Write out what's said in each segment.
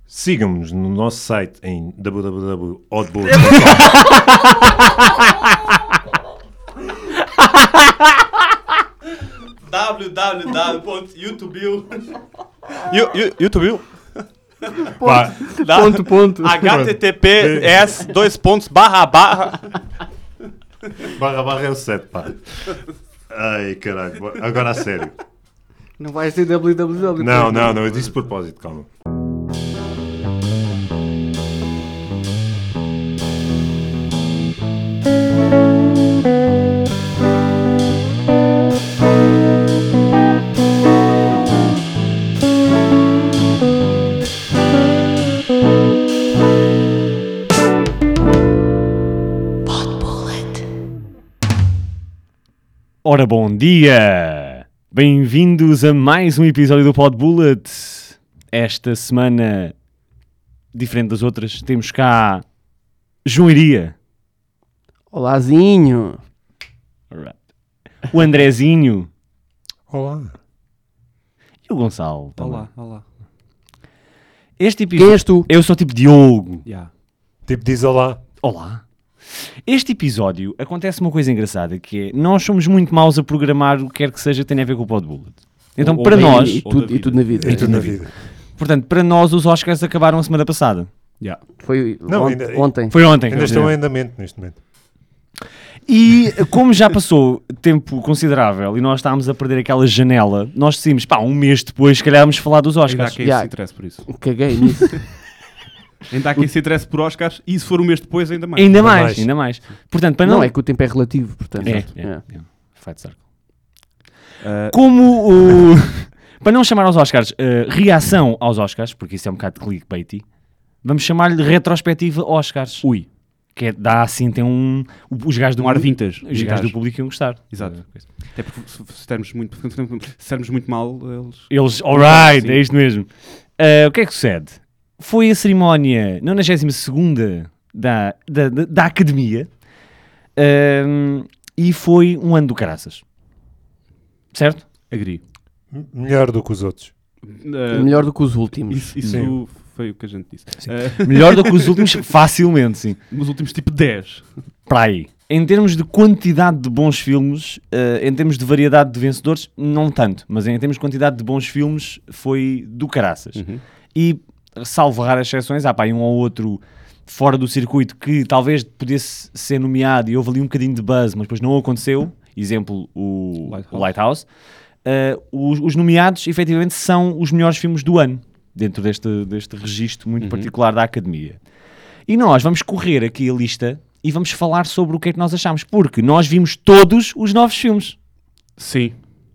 Sigam-nos no nosso site em www.oddball.com. www.youtube. Ponto. https // Barra é o 7, pá. Ai, caralho. Agora a sério. Não vai ser www. Não, eu disse de propósito, calma. Ora, bom dia! Bem-vindos a mais um episódio do Pod Bullet. Esta semana, diferente das outras, temos cá João Iria. Olazinho. Alright. O Andrezinho. Olá. E o Gonçalo. também. Olá. Este Quem episódio... és tu? Eu sou tipo Diogo. Yeah. Tipo, diz olá. Olá. Este episódio acontece uma coisa engraçada, que é, nós somos muito maus a programar o que quer que seja que tenha a ver com o Pod Bullet. Então, Ou para da nós... E tudo na vida. É tudo na vida. Portanto, para nós, os Oscars acabaram a semana passada. Yeah. Foi Não, ontem. Foi ontem. Ainda estão em andamento neste momento. E como já passou tempo considerável e nós estávamos a perder aquela janela, nós decidimos, um mês depois, se calhar vamos falar dos Ainda há Oscars. quem Yeah. se interesse por isso. Caguei nisso. Ainda há quem se interesse por Oscars e se for um mês depois, ainda mais. Ainda mais. Portanto, para não... Não, é que o tempo é relativo, portanto. É. É. Fight circle. Uh, Como o... para não chamar aos Oscars reação aos Oscars, porque isso é um bocado de clickbaity, vamos chamar-lhe retrospectiva Oscars. Ui. Que é, dá assim, tem um... Os gajos do... Um ar vintage. Os gajos do público iam gostar. Exato. Até porque se estivermos muito mal, eles... Eles, alright, Sim. é isto mesmo. O que é que sucede? Foi a cerimónia 92ª da Academia e foi um ano do caraças. Certo? Agree. Melhor do que os outros. Melhor do que os últimos. Isso foi o que a gente disse. Melhor do que os últimos, facilmente, sim. Nos últimos tipo 10. Para aí. Em termos de quantidade de bons filmes, em termos de variedade de vencedores, não tanto. Mas em termos de quantidade de bons filmes, foi do caraças. Uhum. E, salvo raras exceções, há um ou outro fora do circuito que talvez pudesse ser nomeado e houve ali um bocadinho de buzz, mas depois não aconteceu. Exemplo, o Lighthouse. Os nomeados, efetivamente, são os melhores filmes do ano, dentro deste registro muito particular da Academia. E nós vamos correr aqui a lista e vamos falar sobre o que é que nós achamos, porque nós vimos todos os novos filmes. Sim.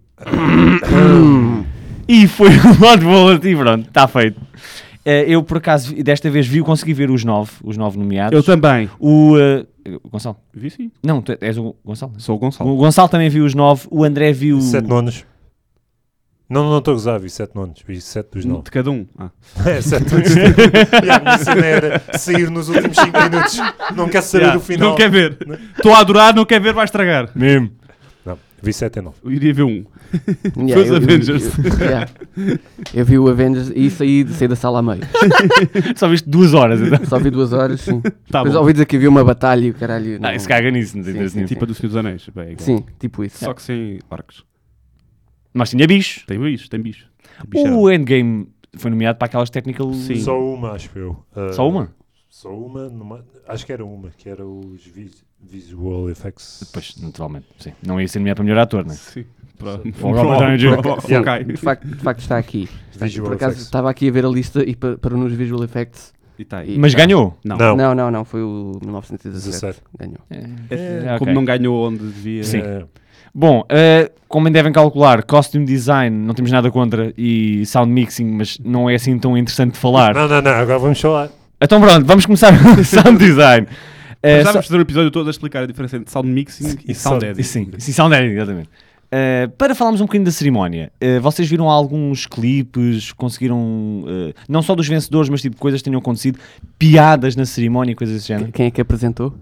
E foi um lado bom e pronto, está feito. Eu, por acaso, desta vez consegui ver os nove nomeados. Eu também. O Gonçalo? Vi sim. Não, tu és o Gonçalo? Sou o Gonçalo. O Gonçalo também viu os 9, o André viu... 7 nonos. Não estou a gozar, vi 7 nonos. Vi 7 dos 9. De cada um. É, 7 nonos. E a minha cena era sair nos últimos 5 minutos. Não quer saber o final. Não quer ver. Estou a adorar, não quer ver, vai estragar. Mesmo. Não, vi 7 e 9. Eu iria ver um. Yeah, Foi os Avengers. Eu vi o Avengers e saí da sala a meio. Só viste 2 horas, então. Só vi 2 horas, sim. Tá Depois bom. ouvi dizer que havia uma batalha e o caralho. Não, isso caga nisso. Não tem Sim, interesse nenhum. Tipo a do Senhor dos Anéis. Bem, é igual. Sim, tipo isso. Só que sem orcs. Mas tinha bicho. Tem bicho. O Endgame foi nomeado para aquelas technical... Sim. Só uma, acho eu. Só uma? Só uma, acho que era uma, que era os visual effects. Depois, naturalmente, sim. Não ia ser nomeado para melhor ator, não é? Sim. O Robert Downey Jr. Ok. De facto está aqui. Visual Por acaso effects. estava aqui a ver a lista e para nos visual effects. E tá aí. Mas ganhou. Não. Não, foi o 1917. 17. Ganhou. Como Ok. não ganhou onde devia. Sim. É, Bom, como devem calcular, costume design, não temos nada contra, e sound mixing, mas não é assim tão interessante de falar. não, agora vamos falar. Então pronto, vamos começar com sound design. Mas vamos fazer o episódio todo a explicar a diferença entre sound mixing e sound editing. Sim, sound editing, exatamente. Para falarmos um bocadinho da cerimónia, vocês viram alguns clipes, conseguiram, não só dos vencedores, mas tipo coisas que tenham acontecido, piadas na cerimónia e coisas desse género? Quem é que apresentou?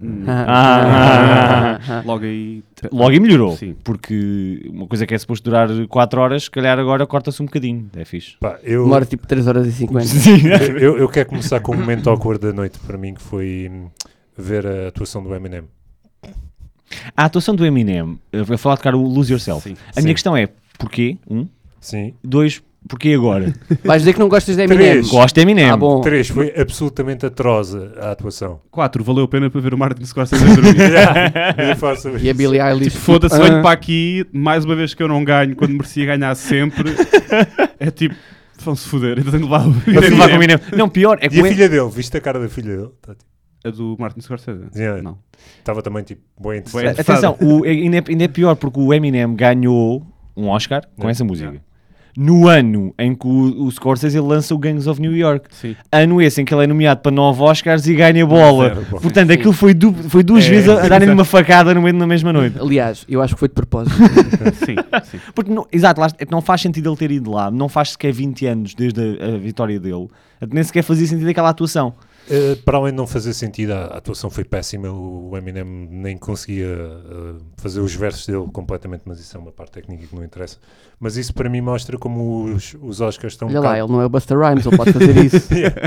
Logo aí. Logo aí melhorou, Sim. porque uma coisa que é suposto durar 4 horas, se calhar agora corta-se um bocadinho, é fixe. Pá, eu, Demora tipo 3 horas e 50. eu quero começar com um momento awkward da noite para mim, que foi ver a atuação do Eminem. A atuação do Eminem, vai falar de cara o Lose Yourself. Sim. A minha questão é, porquê? 1, Sim. 2, porquê agora? Vais dizer que não gostas de Eminem? Três. Gosto de Eminem. Ah, bom. 3, foi absolutamente atroz a atuação. 4, valeu a pena para ver o Martin Scorsese a dormir. Eu faço E a Billie Eilish. Tipo, foda-se, venho para aqui, mais uma vez que eu não ganho, quando merecia ganhar sempre. É tipo, vão-se foder, ainda tenho de levar o Para levar com o Eminem. Não, pior, é que E a o filha dele, viste a cara da filha dele? Tá, tipo, A do Martin Scorsese? Yeah. Não. estava também tipo, bem Bué interessante. Atenção, ainda é pior porque o Eminem ganhou um Oscar com essa música. Yeah. No ano em que o Scorsese ele lança o Gangs of New York. Sim. Ano esse em que ele é nomeado para 9 Oscars e ganha bola. Zero, bola. Portanto, Sim. aquilo foi duas vezes a darem-lhe uma facada no meio da mesma noite. Aliás, eu acho que foi de propósito. Sim, sim. Porque, exato, lá, não faz sentido ele ter ido lá. Não faz sequer 20 anos desde a vitória dele. Nem sequer fazia sentido aquela atuação. Para além de não fazer sentido, a atuação foi péssima. O Eminem nem conseguia fazer os versos dele completamente, mas isso é uma parte técnica que não interessa. Mas isso para mim mostra como os Oscars estão Olha lá, ele não é o Busta Rhymes, ele pode fazer isso.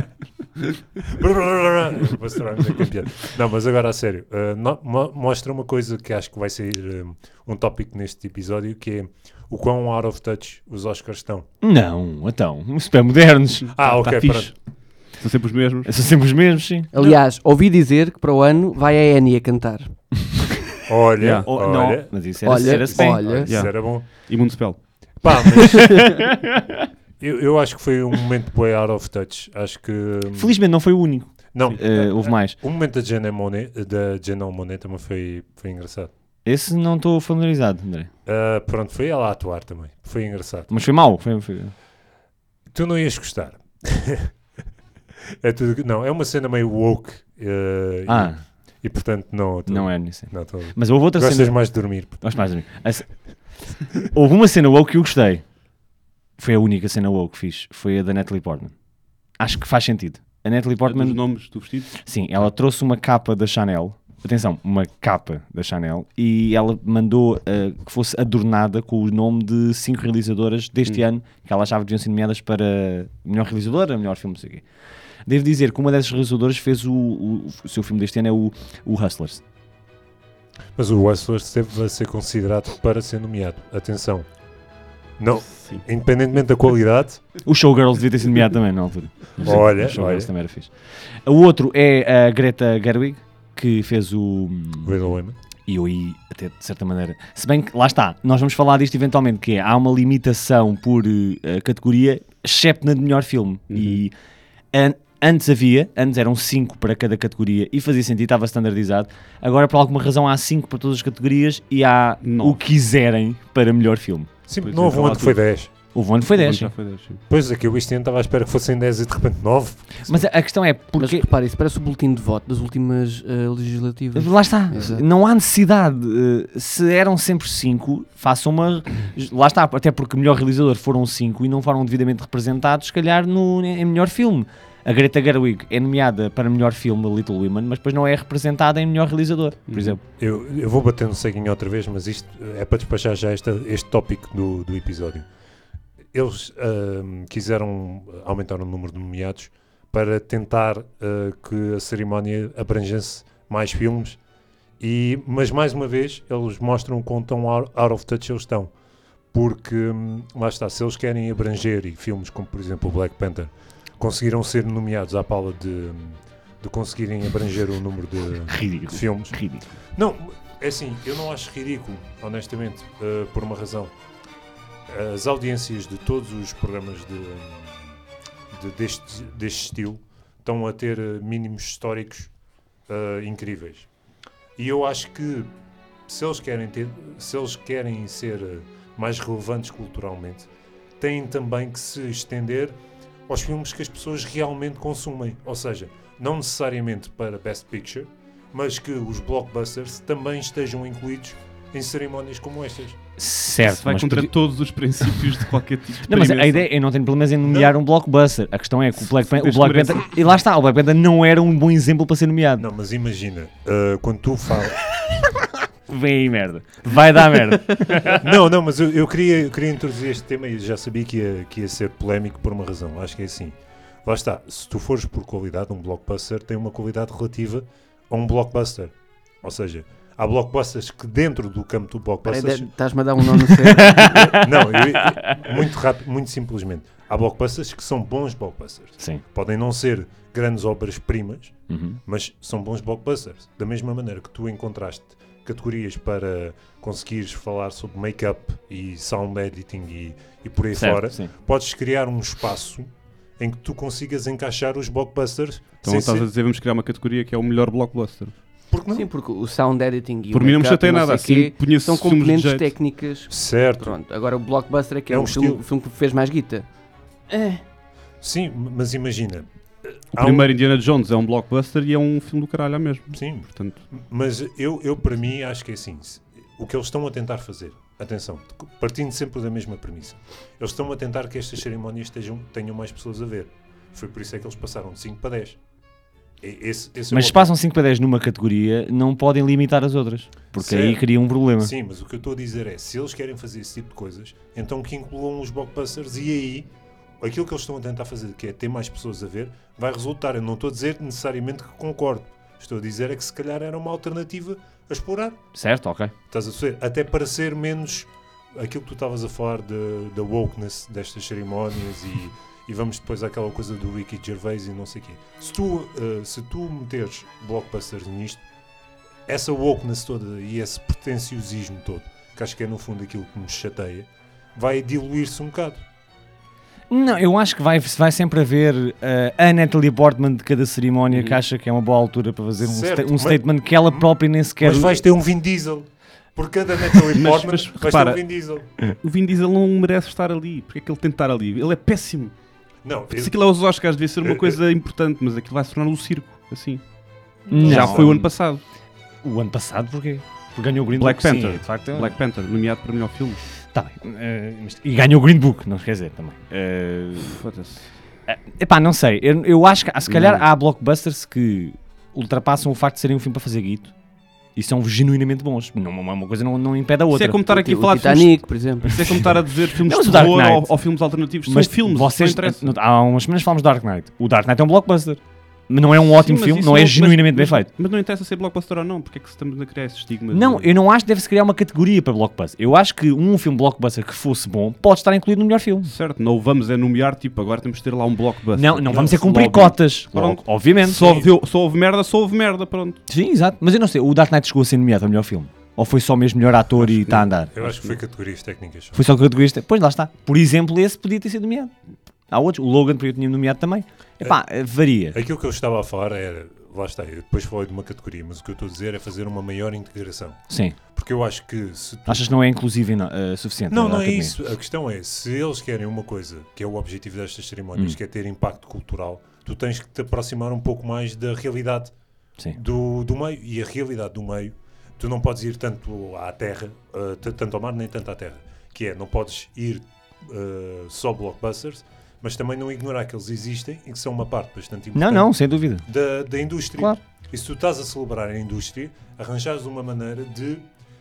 Busta Rhymes é campeão. Não, mas agora a sério, mostra uma coisa que acho que vai ser um tópico neste episódio, que é o quão out of touch os Oscars estão. Não, então, super modernos. Ah, ok, Tá fixe. pronto. São sempre os mesmos. São sempre os mesmos, sim. Aliás, ouvi dizer que para o ano vai a Annie a cantar. Olha, Yeah. Não, olha, mas isso era, Olha, era-se bem. olha. isso Yeah. era bom. E Mundo-Spell. Pá, mas eu acho que foi um momento bem out of touch. Acho que Felizmente não foi o único. não. Houve mais. O momento da Janelle Monáe também foi engraçado. Esse não estou familiarizado, André. Pronto, foi ela a atuar também. Foi engraçado. Mas foi mau. Tu não ias gostar. É tudo, não, é uma cena meio woke. E portanto não. Não é nisso. Não, Mas houve outra gostas cena. mais de dormir. Gosto mais de mim. Houve uma cena woke que eu gostei. Foi a única cena woke que fiz. Foi a da Natalie Portman. Acho que faz sentido. A Natalie Portman, Os nomes do vestido. sim, ela trouxe uma capa da Chanel. Atenção, uma capa da Chanel. E ela mandou que fosse adornada com o nome de 5 realizadoras deste ano, que ela achava que deviam ser nomeadas para melhor realizadora, melhor filme, não sei o quê. Devo dizer que uma dessas realizadoras fez o seu filme deste ano é o Hustlers. Mas o Hustlers teve a ser considerado para ser nomeado. Atenção. Não, Sim. independentemente da qualidade. O Showgirls devia ter sido nomeado também na altura. Olha, O Showgirls olha. também era fixe. O outro é a Greta Gerwig, que fez o... Little Women. E eu aí, até de certa maneira... Se bem que, lá está, nós vamos falar disto eventualmente, que é, há uma limitação por categoria, excepto na de melhor filme. E antes eram 5 para cada categoria e fazia sentido, estava standardizado. Agora, por alguma razão, há 5 para todas as categorias e há Nove. o que quiserem para melhor filme. Sim, Pois não houve é, um ano que foi 10. O ano foi 10. Já foi 10, sim. Pois é que eu este ano estava à espera que fossem 10 e de repente 9. Mas a questão é, Mas porque... repare, isso parece o boletim de voto das últimas legislativas. Lá está, Exato. não há necessidade. Se eram sempre 5, façam uma. Lá está, até porque melhor realizador foram 5 e não foram devidamente representados, se calhar em melhor filme. A Greta Gerwig é nomeada para melhor filme, Little Women, mas depois não é representada em melhor realizador, por exemplo. Eu vou bater no ceguinho outra vez, mas isto é para despachar já este tópico do episódio. Eles quiseram aumentar o número de nomeados para tentar que a cerimónia abrangesse mais filmes, mas mais uma vez eles mostram quão tão out of touch eles estão. Porque, lá está, se eles querem abranger e filmes como, por exemplo, o Black Panther, conseguiram ser nomeados à pala de conseguirem abranger o número de filmes. Ridículo. Não, é assim, eu não acho ridículo, honestamente, por uma razão. As audiências de todos os programas deste estilo estão a ter mínimos históricos incríveis. E eu acho que se eles querem ser mais relevantes culturalmente, têm também que se estender aos filmes que as pessoas realmente consumem. Ou seja, não necessariamente para Best Picture, mas que os blockbusters também estejam incluídos em cerimónias como estas. Certo, Isso vai mas contra podia- todos os princípios de qualquer tipo de Não, mas a premiação. ideia, eu não tenho problemas em nomear um blockbuster. A questão é que o Black Panther, Desde que mereça. e lá está, o Black Panther não era um bom exemplo para ser nomeado. Não, mas imagina, quando tu falas. Vem aí merda, vai dar merda. Não, mas eu queria introduzir este tema e já sabia que ia ser polémico por uma razão. Acho que é assim. Lá está, se tu fores por qualidade, um blockbuster tem uma qualidade relativa a um blockbuster. Ou seja, há blockbusters que dentro do campo do blockbuster. Estás-me a dar um nó no cérebro. Não, muito rápido, muito simplesmente. Há blockbusters que são bons blockbusters. Sim. Podem não ser grandes obras-primas, Uhum. mas são bons blockbusters. Da mesma maneira que tu encontraste categorias para conseguires falar sobre make-up e sound editing e por aí Certo, fora, sim. podes criar um espaço em que tu consigas encaixar os blockbusters Então sem estás a ser... dizer, vamos criar uma categoria que é o melhor blockbuster. Porque não? Sim, porque o sound editing e Por o mim não me make-up chateia e nada, sei assim quê, punha são filmes de componentes jeito. técnicas. Certo. Pronto, agora o blockbuster é que É é um o filme, estilo. o filme que fez mais guita. Sim, mas imagina. O primeiro Indiana Jones é um blockbuster e é um filme do caralho mesmo. Sim, Portanto, mas eu para mim acho que é assim. O que eles estão a tentar fazer, atenção, partindo sempre da mesma premissa, eles estão a tentar que estas cerimónias tenham mais pessoas a ver. Foi por isso é que eles passaram de 5 para 10. Esse é Mas o se passam 5 para 10 numa categoria, não podem limitar as outras. Porque Certo. aí cria um problema. Sim, mas o que eu estou a dizer é, se eles querem fazer esse tipo de coisas, então que incluam os blockbusters e aí, aquilo que eles estão a tentar fazer, que é ter mais pessoas a ver, vai resultar. Eu não estou a dizer necessariamente que concordo. Estou a dizer é que se calhar era uma alternativa a explorar. Certo, ok. Estás a ver? Até para ser menos aquilo que tu estavas a falar da wokeness destas cerimónias e vamos depois àquela coisa do Ricky Gervais e não sei o quê. Se tu meteres blockbusters nisto, essa wokeness toda e esse pretenciosismo todo, que acho que é no fundo aquilo que me chateia, vai diluir-se um bocado. Não, eu acho que vai sempre haver a Natalie Portman de cada cerimónia que acha que é uma boa altura para fazer Certo, um mas- statement que ela própria nem sequer... Mas vais ter um Vin Diesel. Por cada Natalie Mas- Portman mas vais repara- ter um Vin Diesel. o Vin Diesel não merece estar ali. Porque é que ele tem de estar ali? Ele é péssimo. Não, Se aquilo é os Oscars, devia ser uma coisa importante, mas aquilo vai se tornar um circo, assim. Não. Já foi o ano passado. O ano passado, porquê? Porque ganhou o Green Black Book, sim, Panther. de facto. Black Panther, nomeado para melhor filme. Tá bem. E ganhou o Green Book, não quer dizer também. Foda-se. Epá, não sei. Eu acho que se calhar Não. há blockbusters que ultrapassam o facto de serem um filme para fazer guito e são genuinamente bons. Uma coisa não impede a Isso outra. é como estar aqui a O falar de filmes. Titanic, por exemplo. Isso é como estar a dizer filmes Não, mas de o Dark terror Knight. ou filmes alternativos. Mas São filmes, vocês, não interessa. há umas semanas falámos de Dark Knight. O Dark Knight é um blockbuster. Não é um ótimo Sim, mas filme, isso não é genuinamente bem feito. Mas não interessa ser blockbuster ou não, porque é que estamos a criar esse estigma? Não, eu não acho que deve-se criar uma categoria para blockbuster. Eu acho que um filme blockbuster que fosse bom pode estar incluído no melhor filme. Certo, não o vamos é nomear, tipo, agora temos de ter lá um blockbuster. Não vamos é se cumprir logo- cotas. Pronto. Obviamente. Só houve merda, pronto. Sim, exato. Mas eu não sei, o Dark Knight chegou a ser nomeado para melhor filme? Ou foi só mesmo melhor ator e está a andar? eu acho que foi categorias técnicas. só. Foi só categorista? Pois lá está. Por exemplo, esse podia ter sido nomeado. Há outros. O Logan podia ter nomeado também. Epá, varia. Aquilo que eu estava a falar era, lá está, eu depois falei de uma categoria, mas o que eu estou a dizer é fazer uma maior integração. Sim. Porque eu acho que se tu... Achas que não é inclusivo suficiente? Não, na não é academia? isso. A questão é, se eles querem uma coisa, que é o objetivo destas cerimónias, que é ter impacto cultural, tu tens que te aproximar um pouco mais da realidade Sim. do meio. E a realidade do meio, tu não podes ir tanto à terra, tanto ao mar, nem tanto à terra. Que é, não podes ir só blockbusters, mas também não ignorar que eles existem e que são uma parte bastante importante Não, sem dúvida. da indústria. Claro. E se tu estás a celebrar a indústria, arranjares uma maneira de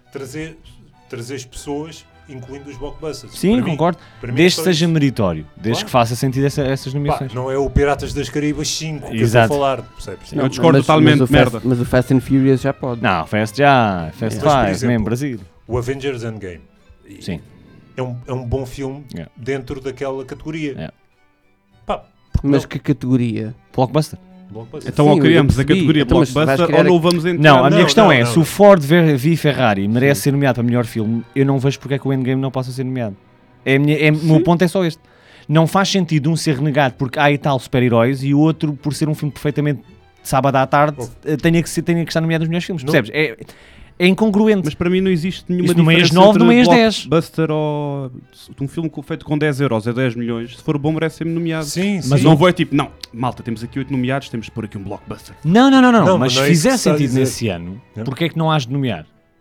trazeres pessoas, incluindo os blockbusters. Sim, Para mim- concordo. para mim é Desde só que seja isso. meritório. Desde Claro. que faça sentido essas Pá, nomeações. não é o Piratas das Caraíbas 5 que Exato. eu estou a falar, percebes? Eu discordo totalmente, o merda. Mas o Fast and Furious já pode. Não, Fast já. Fast Mas, por faz, exemplo, mesmo Brasil. O Avengers Endgame Sim. é um bom filme Yeah. dentro daquela categoria. Yeah. Pá, Mas não. que categoria? Blockbuster. Blockbuster. Então Sim, ou eu criamos a percebi. categoria Então, mas vais blockbuster criar ou não a- vamos entrar. Não, a minha Não, questão não, é, não, se não. o Ford v Ferrari merece ser nomeado para melhor filme, eu não vejo porque é que o Endgame não possa ser nomeado. O meu ponto é só este. Não faz sentido um ser renegado porque há e tal super-heróis e o outro, por ser um filme perfeitamente de sábado à tarde, tenha que estar nomeado nos melhores filmes. Não. Percebes? É incongruente. Mas para mim não existe nenhuma Isso numeias diferença 9, entre numeias 10. blockbuster ou um filme feito com 10 euros é 10 milhões. Se for bom merece ser nomeado. Sim, sim. Mas não vou é tipo, não, malta, temos aqui 8 nomeados, temos de pôr aqui um blockbuster. Não. Não, Mas mas se não é isso fizer que se está a sentido dizer. nesse ano, Não. porque é que não has de nomear?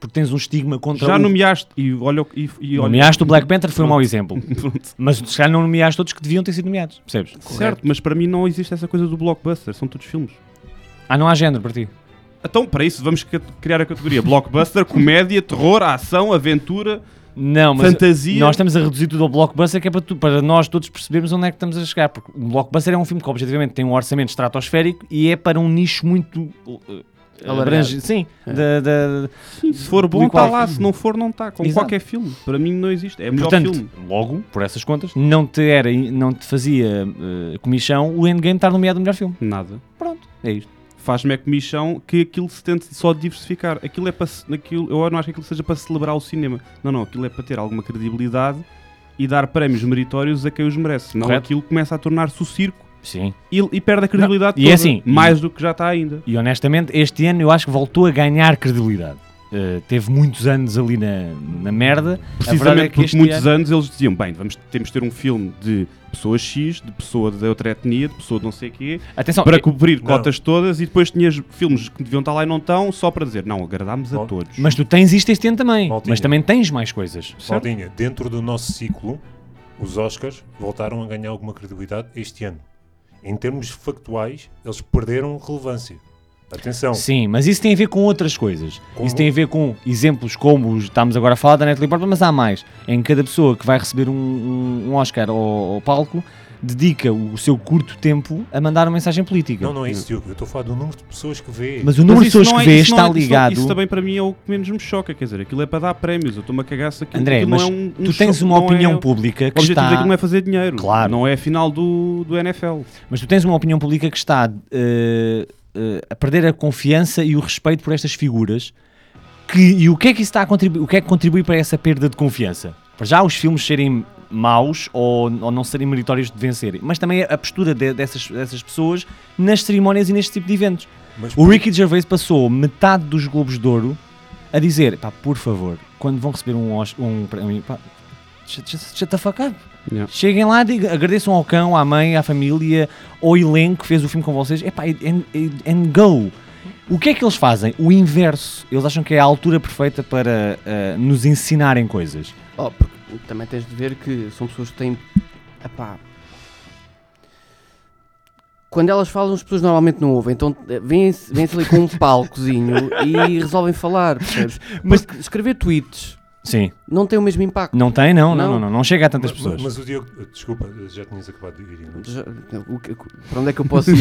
porque tens um estigma contra Já nomeaste e olha... Nomeaste o Black Panther, foi um mau exemplo. Pronto. Mas se calhar não nomeaste todos que deviam ter sido nomeados, percebes? Certo, mas para mim não existe essa coisa do blockbuster, são todos filmes. Não há género para ti. Então, para isso, vamos criar a categoria blockbuster, comédia, terror, ação, aventura, Não, mas fantasia. nós estamos a reduzir tudo ao blockbuster, que é para nós todos percebermos onde é que estamos a chegar. Porque o blockbuster é um filme que objetivamente tem um orçamento estratosférico e é para um nicho muito abrangente. Sim, Sim, se for bom, está lá, se não for, não está. Como Exato. qualquer filme. Para mim não existe. É o melhor Portanto, filme. logo, por essas contas, não te fazia comichão o Endgame estar nomeado no melhor filme. Nada. Pronto, é isto. Faz-me comichão que aquilo se tente só diversificar. Aquilo é para... eu não acho que aquilo seja para celebrar o cinema. Não, aquilo é para ter alguma credibilidade e dar prémios meritórios a quem os merece. Senão Correto. aquilo começa a tornar-se o circo Sim. e perde a credibilidade Não, e toda, é assim, mais do que já está ainda. E honestamente, este ano eu acho que voltou a ganhar credibilidade. Teve muitos anos ali na merda. A verdade é Precisamente que porque este muitos ano... anos eles diziam, bem, temos de ter um filme de pessoa X, de pessoa de outra etnia, de pessoa de não sei o quê, Atenção, para cobrir não. cotas todas, e depois tinhas filmes que deviam estar lá e não estão, só para dizer, não, agradámos a Bom, todos. mas tu tens isto este ano também. Maltinha. Mas também tens mais coisas. Maldinha, dentro do nosso ciclo, os Oscars voltaram a ganhar alguma credibilidade este ano. Em termos factuais, eles perderam relevância. Atenção. Sim, mas isso tem a ver com outras coisas. Como? Isso tem a ver com exemplos como os estamos agora a falar da Natalie Portman, mas há mais. Em cada pessoa que vai receber um Oscar ao palco, dedica o seu curto tempo a mandar uma mensagem política. Não é isso, Diogo. Eu estou a falar do número de pessoas que vê. Mas o número de isso pessoas não que é- vê isso não está é- isso não- ligado... Isso também para mim é o que menos me choca, quer dizer, aquilo é para dar prémios, eu estou-me a cagar se aquilo, André, aquilo mas não é um tu tens show, uma não opinião é, pública que o objetivo está... daquilo não é fazer dinheiro, Claro. não é a final do NFL. Mas tu tens uma opinião pública que está a perder a confiança e o respeito por estas figuras. E o que é que isso está a contribuir? O que é que contribui para essa perda de confiança? Para já os filmes serem maus ou não serem meritórios de vencerem, mas também a postura dessas pessoas nas cerimónias e neste tipo de eventos. Mas O Ricky Gervais passou metade dos Globos de Ouro a dizer, pá, por favor, quando vão receber um prémio, pá, shut the fuck up. Yeah. Cheguem lá, agradeçam ao cão, à mãe, à família, ao elenco que fez o filme com vocês, epá, and go. O que é que eles fazem? O inverso. Eles acham que é a altura perfeita para nos ensinarem coisas. Porque também tens de ver que são pessoas que têm... Epá, quando elas falam, as pessoas normalmente não ouvem, então vêm-se ali com um palcozinho e resolvem falar, percebes? Mas- Porque escrever tweets Sim. não tem o mesmo impacto. Não tem, não Não. chega a tantas pessoas. Mas o Diogo... Desculpa, já tinhas acabado de ir. Não, Para onde é que eu posso ir?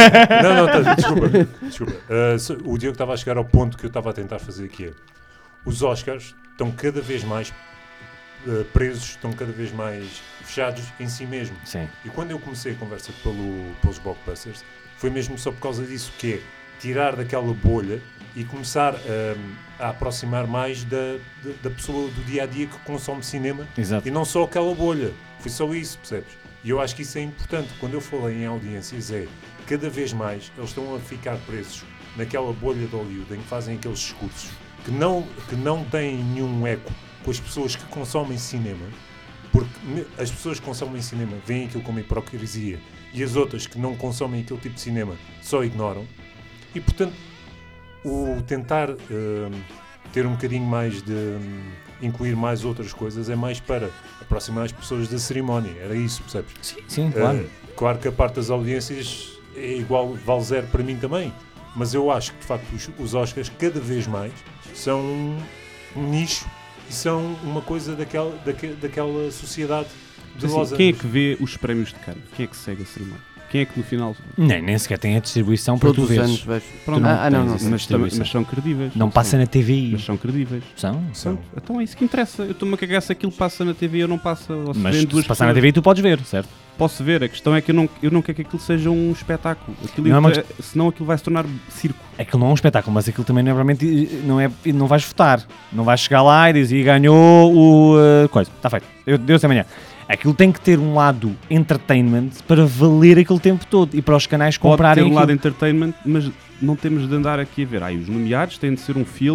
desculpa. O Diogo estava a chegar ao ponto que eu estava a tentar fazer, que é... Os Oscars estão cada vez mais presos, estão cada vez mais fechados em si mesmo. Sim. E quando eu comecei a conversa pelos blockbusters, foi mesmo só por causa disso, que é tirar daquela bolha e começar a aproximar mais da pessoa do dia-a-dia que consome cinema. Exato. E não só aquela bolha. Foi só isso, percebes? E eu acho que isso é importante. Quando eu falei em audiências, cada vez mais eles estão a ficar presos naquela bolha de Hollywood em que fazem aqueles discursos que não têm nenhum eco com as pessoas que consomem cinema, porque as pessoas que consomem cinema veem aquilo como hipocrisia e as outras que não consomem aquele tipo de cinema só ignoram. E portanto, o tentar ter um bocadinho mais de incluir mais outras coisas é mais para aproximar as pessoas da cerimónia. Era isso, percebes? Sim, claro. Claro que a parte das audiências é igual, vale zero para mim também, mas eu acho que de facto os Oscars cada vez mais são um nicho e são uma coisa daquela sociedade de Assim, Los quem é Angeles. que vê os prémios de Cannes? Quem é que segue a cerimónia? Quem é que no final... Nem sequer tem a distribuição para tu Todos os veres. anos vejo. Pronto, não não, tens não. essa distribuição. mas são credíveis. Não passa na TVI. Mas são credíveis. São? São. Então é isso que interessa. Eu estou-me a cagar se aquilo passa na TV ou não passa. Ou se Mas vêem duas se passar na pessoas. TVI tu podes ver, certo? Posso ver, a questão é que eu não quero que aquilo seja um espetáculo. Aquilo Não é uma senão aquilo vai se tornar circo. Aquilo não é um espetáculo, mas aquilo também não é realmente. Não vais votar. Não vais chegar lá e dizer ganhou o. Coisa. Está feito. Deu-se amanhã. Aquilo tem que ter um lado entertainment para valer aquele tempo todo e para os canais Pode comprarem ter um lado aquilo. entertainment, mas não temos de andar aqui a ver. Os nomeados têm de ser um filme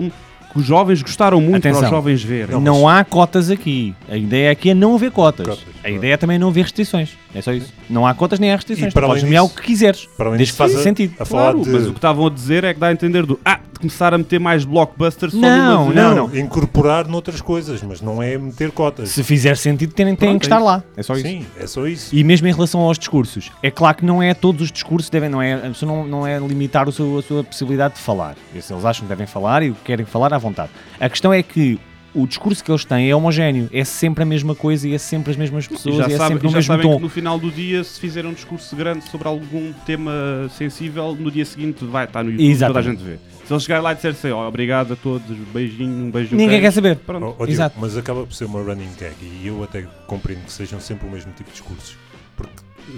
que os jovens gostaram muito para Atenção. os jovens verem. Não há cotas aqui. A ideia aqui é não haver cotas. Cotas, A claro. ideia também é não haver restrições. É só isso. Não há cotas nem há restrições. E para Tu podes além nomear o disso- que quiseres. Para além Desde disso, que faça estás sentido. a falar Claro, de... mas o que estavam a dizer é que dá a entender de começar a meter mais blockbusters só Não, numa não, vez. incorporar noutras coisas, mas não é meter cotas. Se fizer sentido, têm Pronto, que é estar isso. lá. É só isso. Sim, é só isso. E mesmo em relação aos discursos, é claro que não é todos os discursos devem, não é, a pessoa não é limitar a sua possibilidade de falar. Se eles acham que devem falar e o que querem falar à vontade. A questão é que o discurso que eles têm é homogéneo, é sempre a mesma coisa e é sempre as mesmas E pessoas já, e é sabem, sempre no já mesmo sabem tom. que no final do dia, se fizer um discurso grande sobre algum tema sensível, no dia seguinte vai estar no YouTube, Exatamente. toda a gente vê. Se eles chegarem lá e disserem assim, obrigado a todos, beijinho, um beijo no Ninguém quer queijo, saber. pronto. Ó, Diogo, Exato. mas acaba por ser uma running gag e eu até compreendo que sejam sempre o mesmo tipo de discursos, porque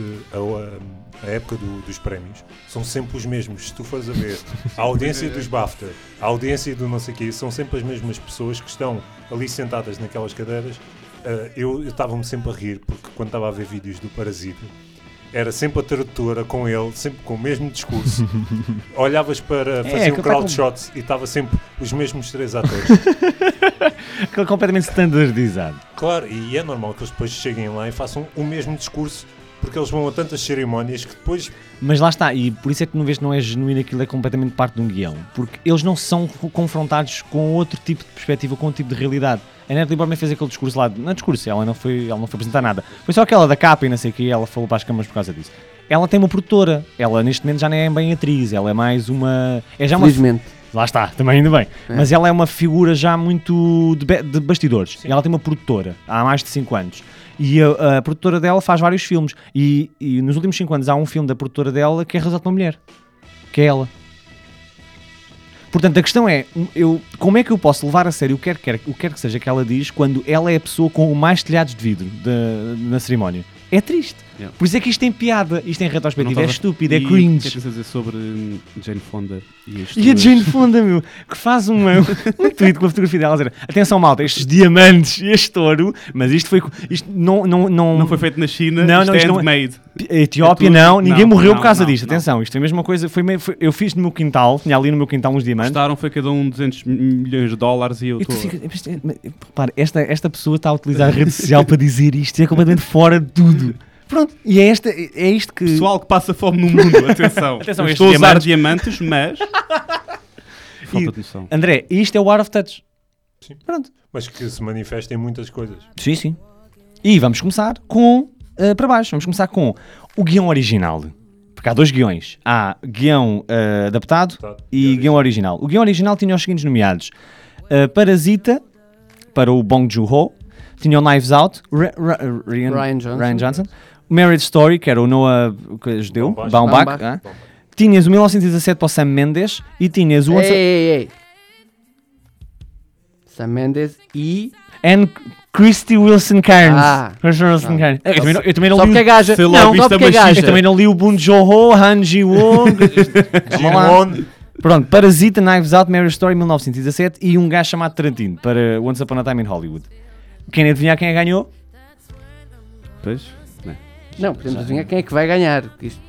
a época dos prémios são sempre os mesmos. Se tu fores a ver a audiência dos BAFTA, a audiência do não sei o quê, são sempre as mesmas pessoas que estão ali sentadas naquelas cadeiras. Eu estava-me sempre a rir, porque quando estava a ver vídeos do Parasita, era sempre a tradutora com ele, sempre com o mesmo discurso. Olhavas para fazer um que crowd tá shot e estava sempre os mesmos 3 atores. Completamente standardizado. Claro, e é normal que eles depois cheguem lá e façam o mesmo discurso, porque eles vão a tantas cerimónias que depois... Mas lá está, e por isso é que não vês que não é genuíno, aquilo é completamente parte de um guião. Porque eles não são confrontados com outro tipo de perspectiva, com outro tipo de realidade. A Natalie Portman fez aquele discurso lá, não é discurso, ela não foi apresentar nada. Foi só aquela da capa e não sei o que, ela falou para as câmaras por causa disso. Ela tem uma produtora, ela neste momento já não é bem atriz, ela é mais uma... É já uma... Felizmente. Lá está, também ainda bem. É. Mas ela é uma figura já muito de bastidores. Ela tem uma produtora há mais de 5 anos. E a produtora dela faz vários filmes. E nos últimos 5 anos há um filme da produtora dela que é realizado por uma mulher. Que é ela. Portanto, a questão é, como é que eu posso levar a sério o que quer que seja que ela diz quando ela é a pessoa com mais telhados de vidro na cerimónia? É triste. Yeah. Por isso é que isto tem piada, isto em retrospectiva é Não estúpido, é E o que cringe. é que tens a dizer sobre Jane Fonda E a Jane Fonda, meu, que faz um tweet com a fotografia dela a dizer: atenção, malta, estes diamantes e este ouro, mas isto não foi feito na China, Não, isto não, é isto não é- handmade. Etiópia, É tudo- não, ninguém não, morreu não, por causa não, disto. não. Atenção, isto é a mesma coisa. Eu fiz no meu quintal, tinha ali no meu quintal uns diamantes. Gostaram, foi cada um 200 milhões de dólares e eu E tu estou... ficas, repara, esta pessoa está a utilizar a rede social para dizer isto e é completamente fora de tudo. Pronto, e é isto que. Pessoal que passa fome no mundo, atenção. Atenção, Eu estes estou a usar diamantes. diamantes, mas... Falta de noção. André, isto é o Art of Touch. Sim. Pronto. Mas que se manifesta em muitas coisas. Sim, sim. E vamos começar com. Para baixo, vamos começar com o guião original. Porque há 2 guiões. Há guião adaptado e guião original. O guião original tinha os seguintes nomeados: Parasita, para o Bong Joon-ho. Tinha o Knives Out, Ryan Johnson. Marriage Story, que era o Noah judeu, Baumbach. Baumbach. Tinhas o 1917 para o Sam Mendes e tinhas o Ei. Sam Mendes e... and Christy Wilson Cairns. Ah. Christy Wilson Cairns. Eu também não Só li porque é gaja. Sei lá, Não, viste só a porque é machista. gaja. Eu também não li o Bong Joon-ho, Han Ji-won. Calma lá. Pronto, Parasita, Knives Out, Marriage Story 1917 e um gajo chamado Tarantino para Once Upon a Time in Hollywood. Quem adivinhar quem ganhou? Pois, Não, podemos adivinhar quem é que vai ganhar. porque isto-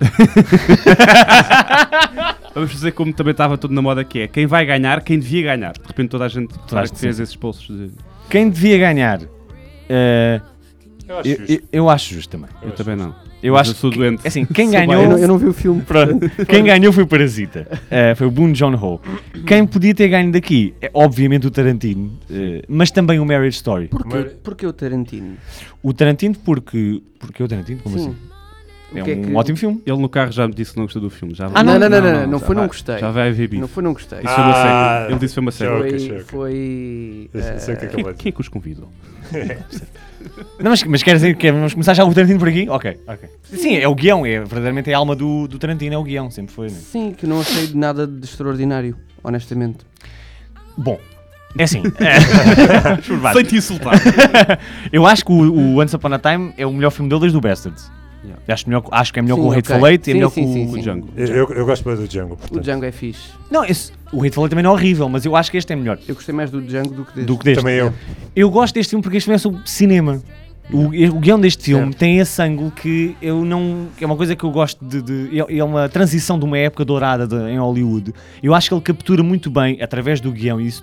vamos fazer como também estava tudo na moda, que é quem vai ganhar, quem devia ganhar. De repente toda a gente Toda a que fez gente. esses posts. Quem devia ganhar? Eu acho justo. Eu acho justo também. Eu também não. Eu Mas acho eu sou que, doente. assim, quem Sou ganhou... Eu não vi o filme. Pronto. Quem ganhou foi o Parasita. Foi o Bong Joon-ho. Quem podia ter ganho daqui é obviamente o Tarantino, mas também o Marriage Story. Porquê o Tarantino? O Tarantino porque o Tarantino? Como Sim. assim? O É que é um que- ótimo filme. Ele no carro já me disse que não gostou do filme. Já Não, não já foi não vai- gostei. Já vai haver bife. Não foi não gostei. Isso foi uma Ah, série. Ele disse que foi uma série. ok, Foi... ok. foi Sei o que é que Quem, ele vai quem é que os convidou? Não, mas quer dizer que vamos começar já o Tarantino por aqui? Ok. Sim, é o guião, verdadeiramente é a alma do Tarantino, é o guião, sempre foi. Né? Sim, que não achei nada de extraordinário, honestamente. Bom, é assim. Sem te insultar. Eu acho que o Once Upon a Time é o melhor filme dele desde o Bastards. Yeah. Acho que é melhor Sim, que o ok. Hateful Eight, é Sim, melhor sim, que sim, O sim. Django. Eu gosto bem do Django. O Portanto. Django é fixe. Não, o Hateful Eight também não é horrível, mas eu acho que este é melhor Eu gostei mais do Django do que deste. do que deste. Também eu. Eu gosto deste filme porque este filme é sobre cinema. O guião deste filme Certo. tem esse ângulo que eu não. Que é uma coisa que eu gosto é uma transição de uma época dourada em Hollywood. Eu acho que ele captura muito bem, através do guião e isso tudo,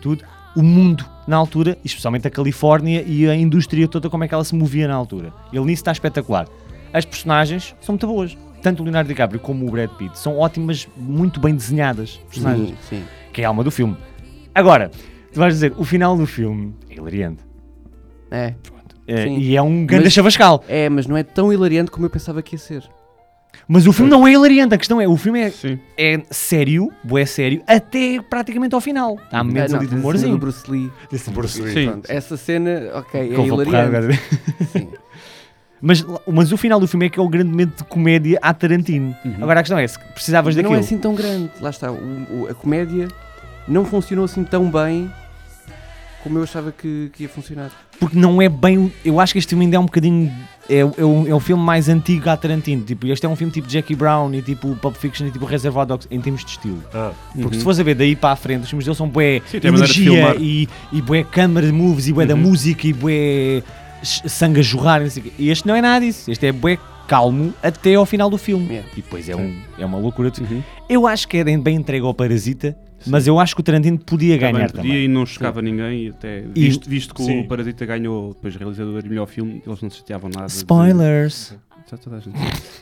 o mundo na altura, especialmente a Califórnia e a indústria toda, como é que ela se movia na altura. Ele nisso está espetacular. As personagens são muito boas. Tanto o Leonardo DiCaprio como o Brad Pitt são ótimas, muito bem desenhadas personagens, Sim. que é a alma do filme. Agora, tu vais dizer, o final do filme é hilariante. É. Sim. E é um grande Mas- chavascal. É, mas não é tão hilariante como eu pensava que ia ser. Mas o filme não é hilariante, a questão é, o filme Sim. é sério, bué sério, até praticamente ao final. Há momentos não, ali de a cena humorzinho. do Bruce Lee. Bruce Lee. Sim. Pronto, essa cena, ok, é Com a porrada. hilariante. Sim. Mas o final do filme é que é o grande momento de comédia à Tarantino. Agora a questão é, se precisavas Mas daquilo... não é assim tão grande. Lá está, a comédia não funcionou assim tão bem como eu achava que ia funcionar. Porque não é bem... Eu acho que este filme ainda é um bocadinho... É o filme mais antigo à Tarantino. Tipo, este é um filme tipo Jackie Brown e tipo Pulp Fiction e tipo Reservoir Dogs em termos de estilo. Porque se fores a ver daí para a frente, os filmes dele são bué Sim, tem a maneira de energia filmar. e bué câmara moves e bué da música e bué sangue a jorrar. E, não sei o quê. E este não é nada disso. Este é bué calmo até ao final do filme. Yeah. E depois é uma loucura. Eu acho que é bem entregue ao Parasita, mas eu acho que o Tarantino podia ganhar também. E não chocava ninguém, e até visto que o Parasita ganhou depois realizador e melhor filme, eles não se chateavam nada. Spoilers! Já toda a gente.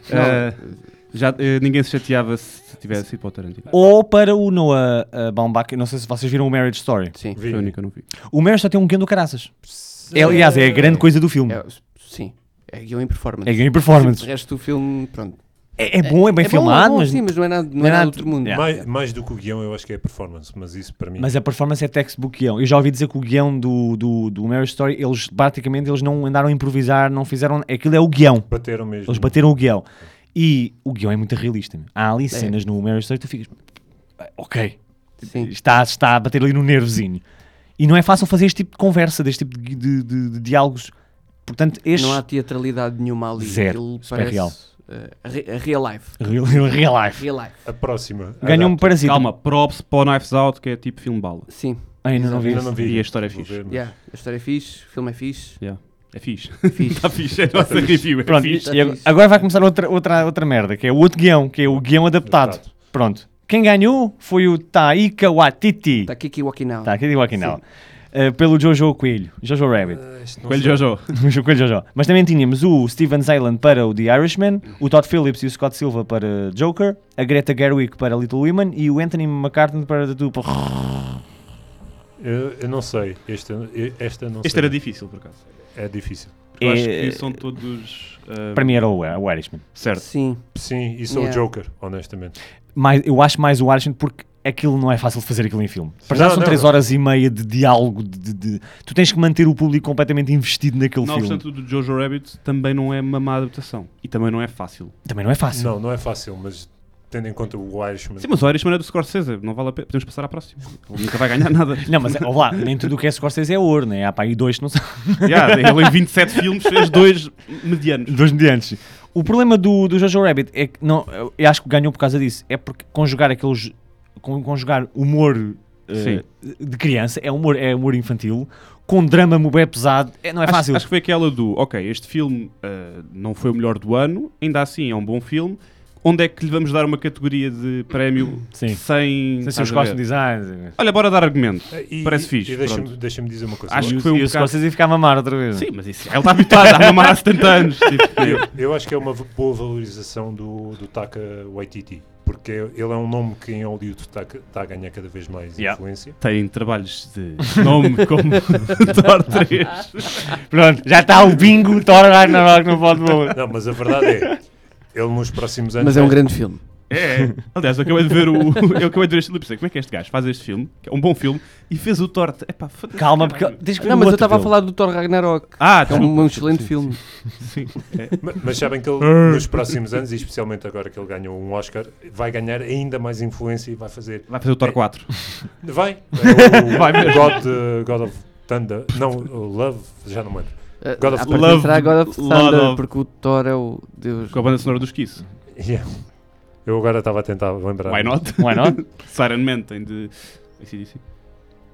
Ninguém se chateava se tivesse ido para o Tarantino. Ou para o Noah Baumbach, não sei se vocês viram o Marriage Story. Sim. Foi a única que eu não vi. O Marriage Story tem um guião do caraças. Aliás, é a grande coisa do filme. Sim. É guião em performance. É guião em performance. O resto do filme, pronto. É bom, é bem filmado, bom, mas... sim, mas não é nada do outro mundo. Yeah. Mais do que o guião, eu acho que é a performance, mas isso para mim... Mas a performance é textbook guião. Eu já ouvi dizer que o guião do Marriage Story, eles praticamente não andaram a improvisar, não fizeram... Aquilo é o guião. Bateram mesmo. Eles bateram o guião. E o guião é muito realista. Há ali cenas no Marriage Story que tu ficas... Ok. Sim. Está a bater ali no nervozinho. E não é fácil fazer este tipo de conversa, deste tipo de diálogos. Portanto, este... Não há teatralidade nenhuma ali. Zero. Aquilo Super parece, real. A real life. Real life. Real life. A próxima. Ganhou-me Parasita. Calma, props para o Knives Out, que é tipo filme bala. Sim. Ainda não vi. Ainda não vi. E a história é Vou fixe. ver, mas- Yeah. A história é fixe, o filme é fixe. É fixe. Fixe. Está fixe, é a nossa review. É Pronto, fixe. e agora vai começar outra merda, que é o outro guião, que é o guião adaptado. Pronto. Quem ganhou foi o Taika Waititi. Está aqui Wakinawa. Tá, aqui digo aqui não. Pelo Jojo Coelho. Jojo Rabbit. Coelho Jojo. O Coelho Jojo. Mas também tínhamos o Steven Zalen para o The Irishman, o Todd Phillips e o Scott Silva para Joker, a Greta Gerwig para Little Women e o Anthony McCartney para The Two. Eu não sei. Esta não sei. Este era difícil, por acaso. É difícil. Porque eu acho que são todos... Para mim era o Irishman. Certo. Sim. Sim, e sou o Yeah. Joker, honestamente. Eu acho mais o Irishman porque aquilo não é fácil de fazer aquilo em filme. Para já Não, são não. 3 horas e meia de diálogo. Tu tens que manter o público completamente investido naquele Não filme. obstante, o do Jojo Rabbit também não é uma má adaptação. E também não é fácil. Também não é fácil. Não é fácil, mas tendo em conta o Irishman... Sim, mas o Irishman é do Scorsese. Não vale a pena. Podemos passar à próxima. Ele nunca vai ganhar nada. Não, mas ó lá, nem tudo o que é Scorsese é ouro, né? Há para aí 2 que não são. Ele em 27 filmes fez 2 medianos. 2 mediantes. O problema do Jojo Rabbit é que não, eu acho que ganhou por causa disso. É porque conjugar humor Sim. de criança, é humor infantil, com drama bem pesado, não é fácil. Acho que foi aquela do, ok, este filme não foi o melhor do ano, ainda assim é um bom filme. Onde é que lhe vamos dar uma categoria de prémio Sim. sem Sem ser os estás a costume ver? designs. Olha, bora dar argumento. E- Parece e- fixe, E pronto. deixa-me dizer uma coisa. Acho Eu- que foi um E o bocado... Scorsese ia ficar a mamar outra vez. Sim, mas isso, ele está habituado a mamar há 70 anos. Tipo, eu acho que é uma boa valorização do Taika Waititi, porque ele é um nome que em Hollywood está a ganhar cada vez mais influência. tem trabalhos de nome como Thor 3. Pronto, já está o bingo, Thor Ragnarok no pode boa. Não, mas a verdade é, ele nos próximos anos... Mas é um grande filme. É. Aliás, eu acabei de ver este filme e pensei, como é que este gajo faz este filme, que é um bom filme, e fez o Thor. Epá, foda-se. Calma, porque tens que ver Não, o mas eu outro estava a dele. falar do Thor Ragnarok. Ah, É um desculpa. excelente filme. Sim. Mas sabem que ele, nos próximos anos, e especialmente agora que ele ganhou um Oscar, vai ganhar ainda mais influência e vai fazer... Vai fazer o Thor 4. Vai! É Vai mesmo. God of Thunder... Não, o Love, já não me lembro. God of À partida Love, será God of Lord Thunder, of- porque o Thor é o Deus. Com a banda sonora dos Kiss. Yeah. Eu agora estava a tentar lembrar. Why not? Why not? Siren Man tem de... ACDC.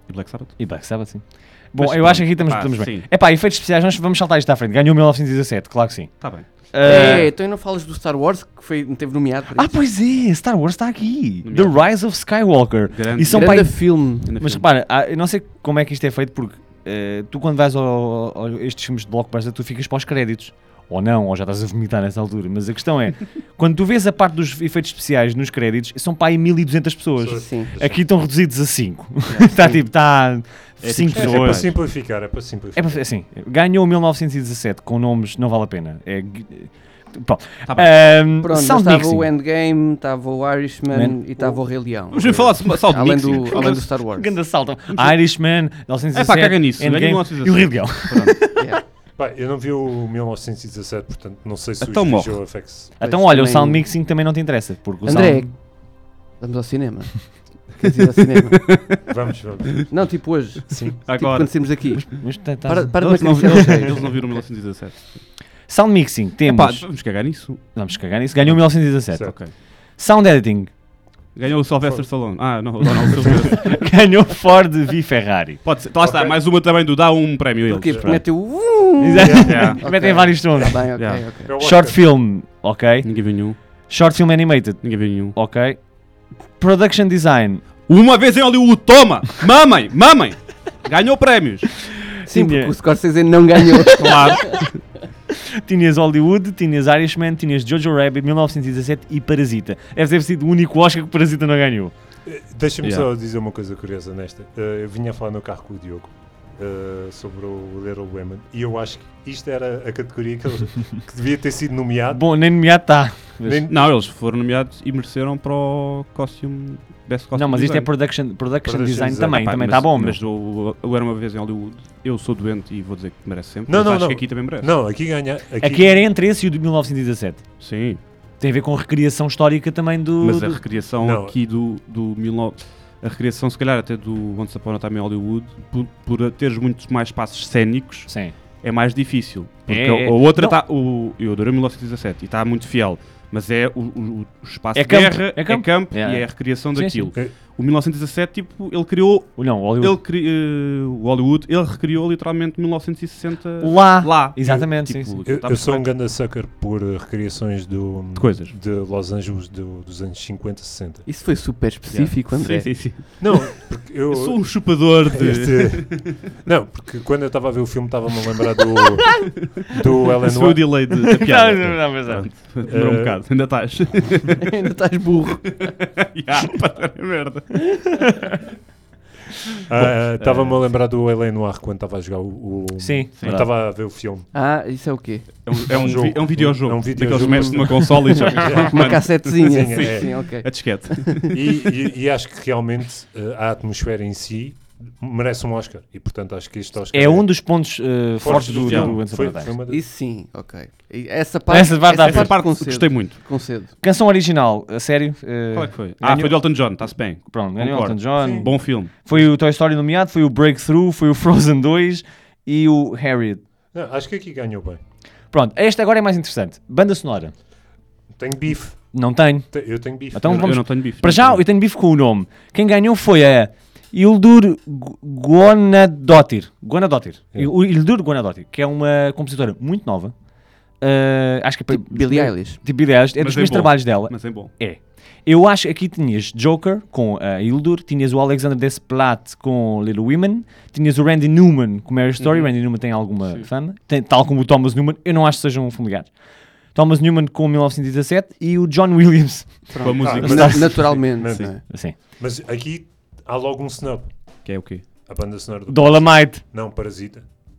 E Black Sabbath. E Black Sabbath, sim. Bom, Mas eu pronto, acho que aqui estamos sim. bem. Efeitos especiais, vamos saltar isto à frente. Ganhou 1917, claro que sim. Está bem. Então não falas do Star Wars, que teve nomeado para isso? Pois é, Star Wars está aqui. Nomeado. The Rise of Skywalker. Grande- E são Grande pai... filme. Mas repara, eu não sei como é que isto é feito, porque tu quando vais a estes filmes de blockbuster, tu ficas para os créditos. Ou não, ou já estás a vomitar nessa altura. Mas a questão é, quando tu vês a parte dos efeitos especiais nos créditos, são para aí 1200 pessoas. Sim. Aqui estão reduzidos a 5. Está tipo, está 5 É É para pessoas. simplificar, é para simplificar. É para, assim, ganhou 1917 com nomes, não vale a pena. Pronto. Tá bem. Pronto, Sound estava mixing. o Endgame, estava o Irishman e estava o Rei Leão. Vamos falar de salto Além mixing. além do Star Wars. Ganda salto. Irishman, 1917, É pá, caga nisso. Endgame Ganhou e o Rei Leão. Yeah. Pá, eu não vi o 1917, portanto não sei se Então o morre. Joe FX. Então Pois, olha, o também- sound mixing também não te interessa. Porque o André, sound... vamos ao cinema. Queres ir ao cinema? Vamos. Não, tipo hoje. Sim. Tipo Agora. quando saímos aqui. Mas tá- tá- Para de Eles não, acariciar os eles reis. não viram 1917. Sound mixing, Epá, temos... vamos cagar nisso. Vamos cagar nisso. Ganhou 1917. Certo. Ok. Sound editing. Ganhou o Sylvester Stallone. Não, o Donald Silver. Ganhou Ford v Ferrari. Pode ser. Lá está, Ok. mais uma também dá um prémio a Porquê? eles. Porque meteu Exato. Yeah. Metem Ok. vários tons. Tá bem, ok, Yeah. ok. É o Short Oscar. film, ok. Ninguém viu nenhum. Short film animated, Ninguém viu nenhum. ok. Production design. Uma vez em Hollywood, toma! Mamem! Ganhou prémios. Sim, Tinha- porque o Scorsese não ganhou. Claro. Tinhas Hollywood, tinhas Irishman, tinhas Jojo Rabbit, 1917 e Parasita. Deve ter sido o único Oscar que Parasita não ganhou. Deixa-me Yeah. só dizer uma coisa curiosa nesta. Eu vinha a falar no carro com o Diogo sobre o Little Women e eu acho que isto era a categoria que devia ter sido nomeado. Bom, nem nomeado está. Nem- Não, eles foram nomeados e mereceram para o costume. Best costume Não, mas isto é design. production design design. também, Pá, também mas- está bom, meu. Mas o Era Uma Vez em Hollywood, eu sou doente e vou dizer que merece sempre. Não, mas não, acho não. que aqui também merece. Não, aqui ganha. Aqui era entre esse e o de 1917. Sim, Tem a ver com recriação histórica também do... mas a do- recriação Não. aqui do 19... A recriação, se calhar, até do Once Upon a Time em Hollywood, por teres muitos mais passos cénicos, Sim. é mais difícil. Porque É. a outra Não. está... Eu adorei 1917 e está muito fiel. Mas é o espaço É de campo, guerra, é campo. e é a recriação Sim, daquilo. sim. O 1917, tipo, ele criou... Não, o Hollywood. o Hollywood, ele recriou literalmente 1960 Lá. Exatamente, Tipo, sim, sim. Eu, tá eu sou um perfeito. ganda sucker por recriações De coisas. de Los Angeles dos anos 50, 60. Isso foi super específico, André. Sim, sim, sim. Não, porque eu. Eu sou um chupador de... Não, porque quando eu estava a ver o filme estava-me a lembrar do Ellen Esse foi o White. delay da piada. Não, mas é. Pronto, demorou um bocado. Ainda estás. Ainda estás burro. Para a merda. Estava-me a lembrar do Ellen Noir quando estava a jogar o. Sim, Quando verdade. estava a ver o filme. Isso é o quê? É um jogo. é um videojogo. É um Daqueles videojogo. que metes numa consola e jogas. Uma cassetezinha. Sim, é. Sim, ok. A disquete. E acho que realmente a atmosfera em si merece um Oscar. E portanto acho que este Oscar É um dos pontos fortes do filme. Once Upon Foi a Time. uma das- Isso sim, ok. E essa parte, Essa parte dá Essa parte concedo. gostei muito. Concedo. Canção original, a sério. Qual é que foi? ganhou- Foi do Elton John, está-se bem. Pronto, ganhou Concordo. Elton John. Sim. Bom filme. Foi o Toy Story nomeado, foi o Breakthrough, foi o Frozen 2 e o Harriet. Não, acho que aqui ganhou bem. Pronto, este agora é mais interessante. Banda sonora. Tenho bife. Não tenho. Eu tenho bife. Então eu vamos... não tenho bife. Para já, eu tenho bife com o nome. Quem ganhou foi a Hildur Guðnadóttir. É. O Hildur Guðnadóttir, que é uma compositora muito nova. Acho que é Tipo Billie Eilish. Tipo Billie Eilish, é Mas dos é meus bom. trabalhos dela. Mas é bom. É. Eu acho que aqui tinhas Joker com a Hildur, tinhas o Alexander Desplat com Little Women, tinhas o Randy Newman com Marriage Story. Randy Newman tem alguma Sim. fama, tal como o Thomas Newman. Eu não acho que sejam familiares. Thomas Newman com 1917 e o John Williams. Com a música. mas- Na- naturalmente. Mas- não é? Assim. Mas aqui há logo um snub. Que é o quê? A banda sonora do Dolomite. Não, Parasita.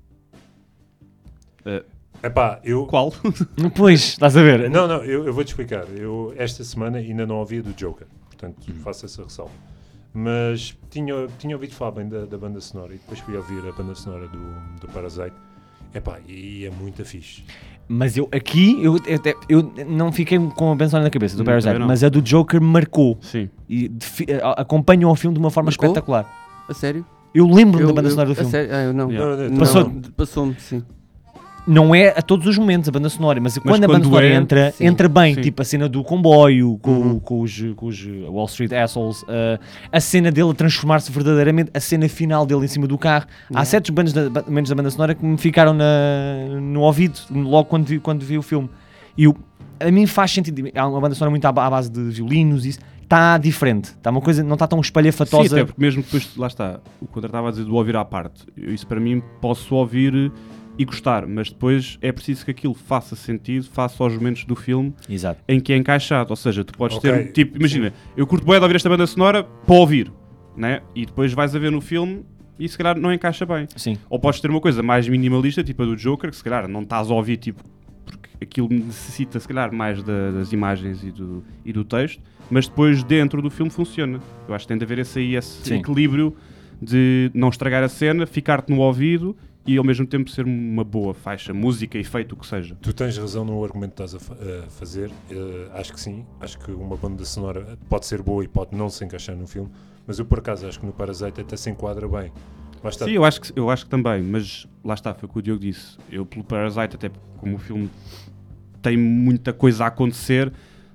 Eh, Epá, eu... Qual? Pois, estás a ver? Não, eu vou-te explicar. Eu esta semana ainda não ouvi do Joker. Portanto, faço essa ressalva. Mas tinha ouvido falar bem da banda sonora e depois fui ouvir a banda sonora do Parasite. Epá, e é muito fixe. Mas eu aqui, eu não fiquei com a banda sonora na cabeça do Parasite, também não. mas a do Joker marcou. Sim. E acompanham o filme de uma forma Marcou? espetacular. A sério? Eu lembro da banda sonora do a filme. sério? Eu não. Yeah. Não, Passou- Passou-me, sim. não é a todos os momentos a banda sonora, mas quando a banda quando sonora é, entra, sim. entra bem, Sim. tipo a cena do comboio com os Wall Street Assholes, a cena dele a transformar-se verdadeiramente, a cena final dele em cima do carro. Há certos momentos da banda sonora que me ficaram no ouvido logo quando vi o filme. E a mim faz sentido, há uma banda sonora muito à base de violinos, isso está diferente, está uma coisa, não está tão espalhafatosa. Sim, até porque mesmo depois, lá está, o que eu estava a dizer do ouvir à parte, isso para mim posso ouvir e gostar, mas depois é preciso que aquilo faça sentido, faça aos momentos do filme Exato. em que é encaixado, ou seja, tu podes Ok, ter, tipo, imagina, eu curto bué de ouvir esta banda sonora para ouvir, né? E depois vais a ver no filme e se calhar não encaixa bem. Sim. Ou podes ter uma coisa mais minimalista, tipo a do Joker, que se calhar não estás a ouvir, tipo, porque aquilo necessita se calhar mais das imagens e do texto, mas depois dentro do filme funciona. Eu acho que tem de haver esse Sim. equilíbrio de não estragar a cena, ficar-te no ouvido e ao mesmo tempo ser uma boa faixa, música, efeito, o que seja. Tu tens razão no argumento que estás a fazer. Acho que sim. Acho que uma banda sonora pode ser boa e pode não se encaixar no filme. Mas eu, por acaso, acho que no Parasite até se enquadra bem. Lá está. Sim, eu acho que também, mas lá está, foi o que o Diogo disse. Eu, pelo Parasite, até como o filme tem muita coisa a acontecer,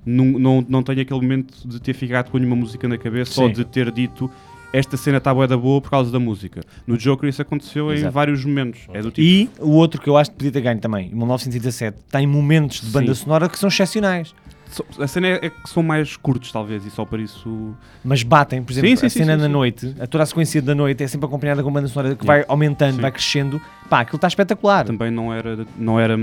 não tenho aquele momento de ter ficado com nenhuma música na cabeça. Sim. Ou de ter dito esta cena está bué da boa por causa da música. No Joker isso aconteceu em Exato. vários momentos. É do tipo, E o outro que eu acho que podia ter ganho também, em 1917, tem momentos de banda Sim. sonora que são excepcionais. a cena é que são mais curtos talvez e só por isso... Mas batem, por exemplo, Sim, sim, a sim, cena sim, da sim. noite, toda a sequência da noite é sempre acompanhada com banda sonora que Sim. vai aumentando, Sim. vai crescendo. Pá, aquilo está espetacular. Também não era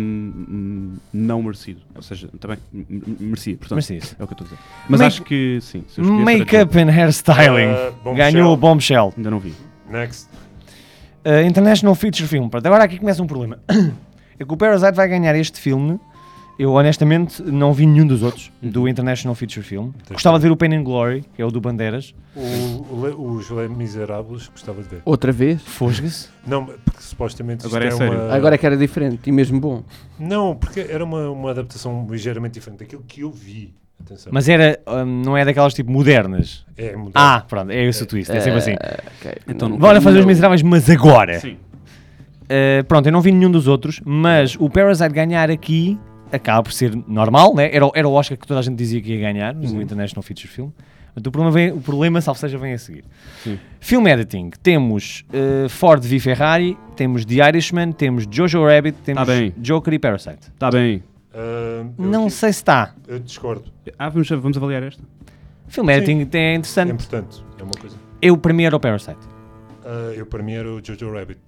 não merecido. Ou seja, também merecia, portanto, Mas sim, é o que eu estou a dizer. Mas Make- acho que sim. Se eu escolhesse era Make-up and hairstyling. Bombshell. Ganhou o Bombshell. Ainda não vi. Next. International Feature Film. Pronto, agora aqui começa um problema. É que o Parasite vai ganhar este filme. Eu honestamente não vi nenhum dos outros do International Feature Film. Gostava de ver o Pain and Glory, que é o do Bandeiras. Os Les Miserables gostava de ver. Outra vez? Fosga-se. Não, porque supostamente isto Agora é sério. uma... Agora é que era diferente e mesmo bom. Não, porque era uma adaptação ligeiramente diferente daquilo que eu vi. Atenção. Mas era, não é daquelas tipo modernas. É moderno. Ah, pronto, é esse o twist, é sempre assim. Ok. Então, Bora fazer os Miseráveis, mas agora. Sim. Pronto, eu não vi nenhum dos outros, mas o Parasite ganhar aqui acaba por ser normal, né? Era o Oscar que toda a gente dizia que ia ganhar, no International Feature Film. O problema, salvo seja, vem a seguir. Sim. Film Editing, temos Ford v Ferrari, temos The Irishman, temos Jojo Rabbit, temos bem. Joker e Parasite. Está bem. Não sei se está. Eu discordo. Vamos avaliar esta? Film Editing é É interessante. importante. É uma coisa. Eu, para mim, era o Parasite. Eu, para mim, era o Jojo Rabbit.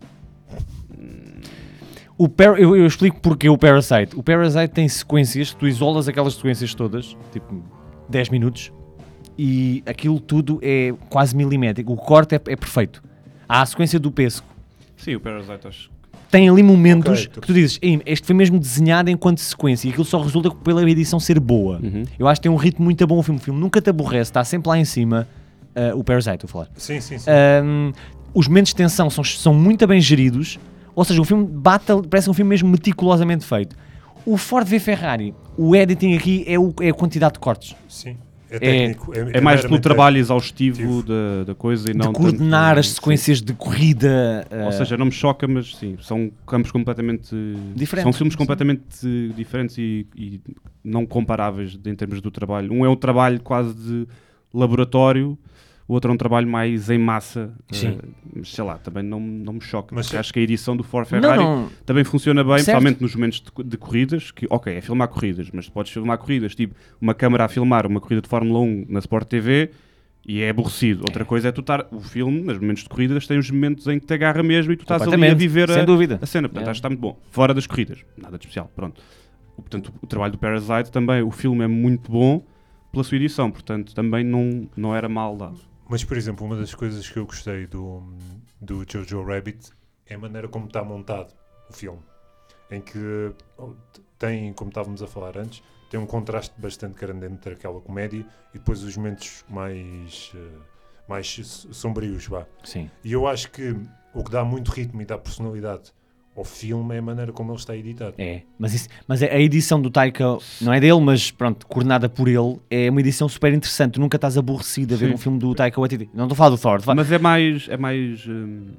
Eu explico porque o Parasite. O Parasite tem sequências, tu isolas aquelas sequências todas, tipo 10 minutos, e aquilo tudo é quase milimétrico. O corte é perfeito. Há a sequência do pesco. Sim, o Parasite acho. Tem ali momentos Ok, que tu dizes, "Ei, este foi mesmo desenhado enquanto sequência, e aquilo só resulta pela edição ser boa. Eu acho que tem um ritmo muito bom o filme. O filme nunca te aborrece, está sempre lá em cima. O Parasite, vou falar. Sim, sim, sim. Os momentos de tensão são muito bem geridos, ou seja, o filme parece um filme mesmo meticulosamente feito. O Ford v Ferrari, o editing aqui é a quantidade de cortes, Sim. É técnico. É mais pelo meramente trabalho exaustivo da coisa e não de coordenar tanto, as sequências de corrida. Ou seja, não me choca, mas sim, são campos completamente Diferentes, São filmes sim. completamente diferentes e não comparáveis em termos do trabalho. Um é um trabalho quase de laboratório, o outro é um trabalho mais em massa. Sim. Sei lá, também não me choca. Mas Mas acho que a edição do Ford Ferrari não. também funciona bem, Certo. principalmente nos momentos de corridas, que, ok, é filmar corridas, mas podes filmar corridas, tipo, uma câmara a filmar uma corrida de Fórmula 1 na Sport TV e é aborrecido. Outra coisa é tu estar, o filme, nos momentos de corridas, tem os momentos em que te agarra mesmo e tu estás ali a Completamente, viver sem dúvida. a cena. Portanto, É. acho que está muito bom. Fora das corridas, nada de especial, pronto. Portanto, o trabalho do Parasite também, o filme é muito bom pela sua edição, portanto, também não era mal dado. Mas, por exemplo, uma das coisas que eu gostei do Jojo Rabbit é a maneira como está montado o filme. Em que tem, como estávamos a falar antes, tem um contraste bastante grande entre aquela comédia e depois os momentos mais sombrios, vá. Sim. E eu acho que o que dá muito ritmo e dá personalidade ao filme é a maneira como ele está editado. É, mas a edição do Taika, não é dele, mas pronto, coordenada por ele, é uma edição super interessante. Tu nunca estás aborrecido a ver Sim. um filme do Taika Waititi. Não estou a falar do Thor. Mas é mais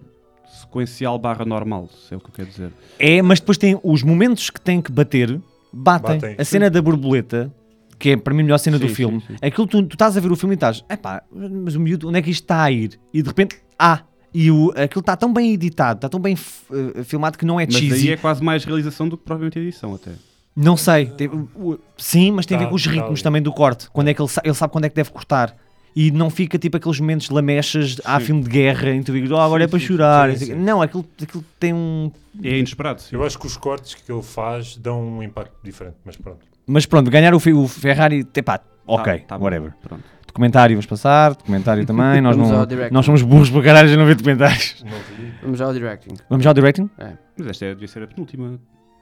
sequencial barra normal, se é o que eu quero dizer. É, mas depois tem os momentos que tem que bater, batem. Batem. A cena da borboleta, que é para mim a melhor cena do Sim, filme, sim, sim. aquilo tu estás a ver o filme e estás, epá, mas o miúdo, onde é que isto está a ir? E de repente, aquilo está tão bem editado, está tão bem filmado que não é Mas cheesy. aí é quase mais realização do que propriamente edição até. Não sei, sim, mas tem a ver Tá, com os tá ritmos ali. também do corte, quando é que ele sabe quando é que deve cortar. E não fica tipo aqueles momentos lamechas a Sim. filme de guerra em que tu digas, agora é para sim, chorar. sim, sim. Não, aquilo tem um. É inesperado, sim. Eu acho que os cortes que ele faz dão um impacto diferente, mas pronto. Mas pronto, ganhar o Ferrari, epá, ok, Tá bom, whatever. Pronto. Documentário vamos passar, documentário também. Nós, Vamos não, ao directing. nós somos burros para caralho, já não vê documentários. Não vi. Vamos já ao directing. Vamos já ao directing? Mas esta devia ser a penúltima.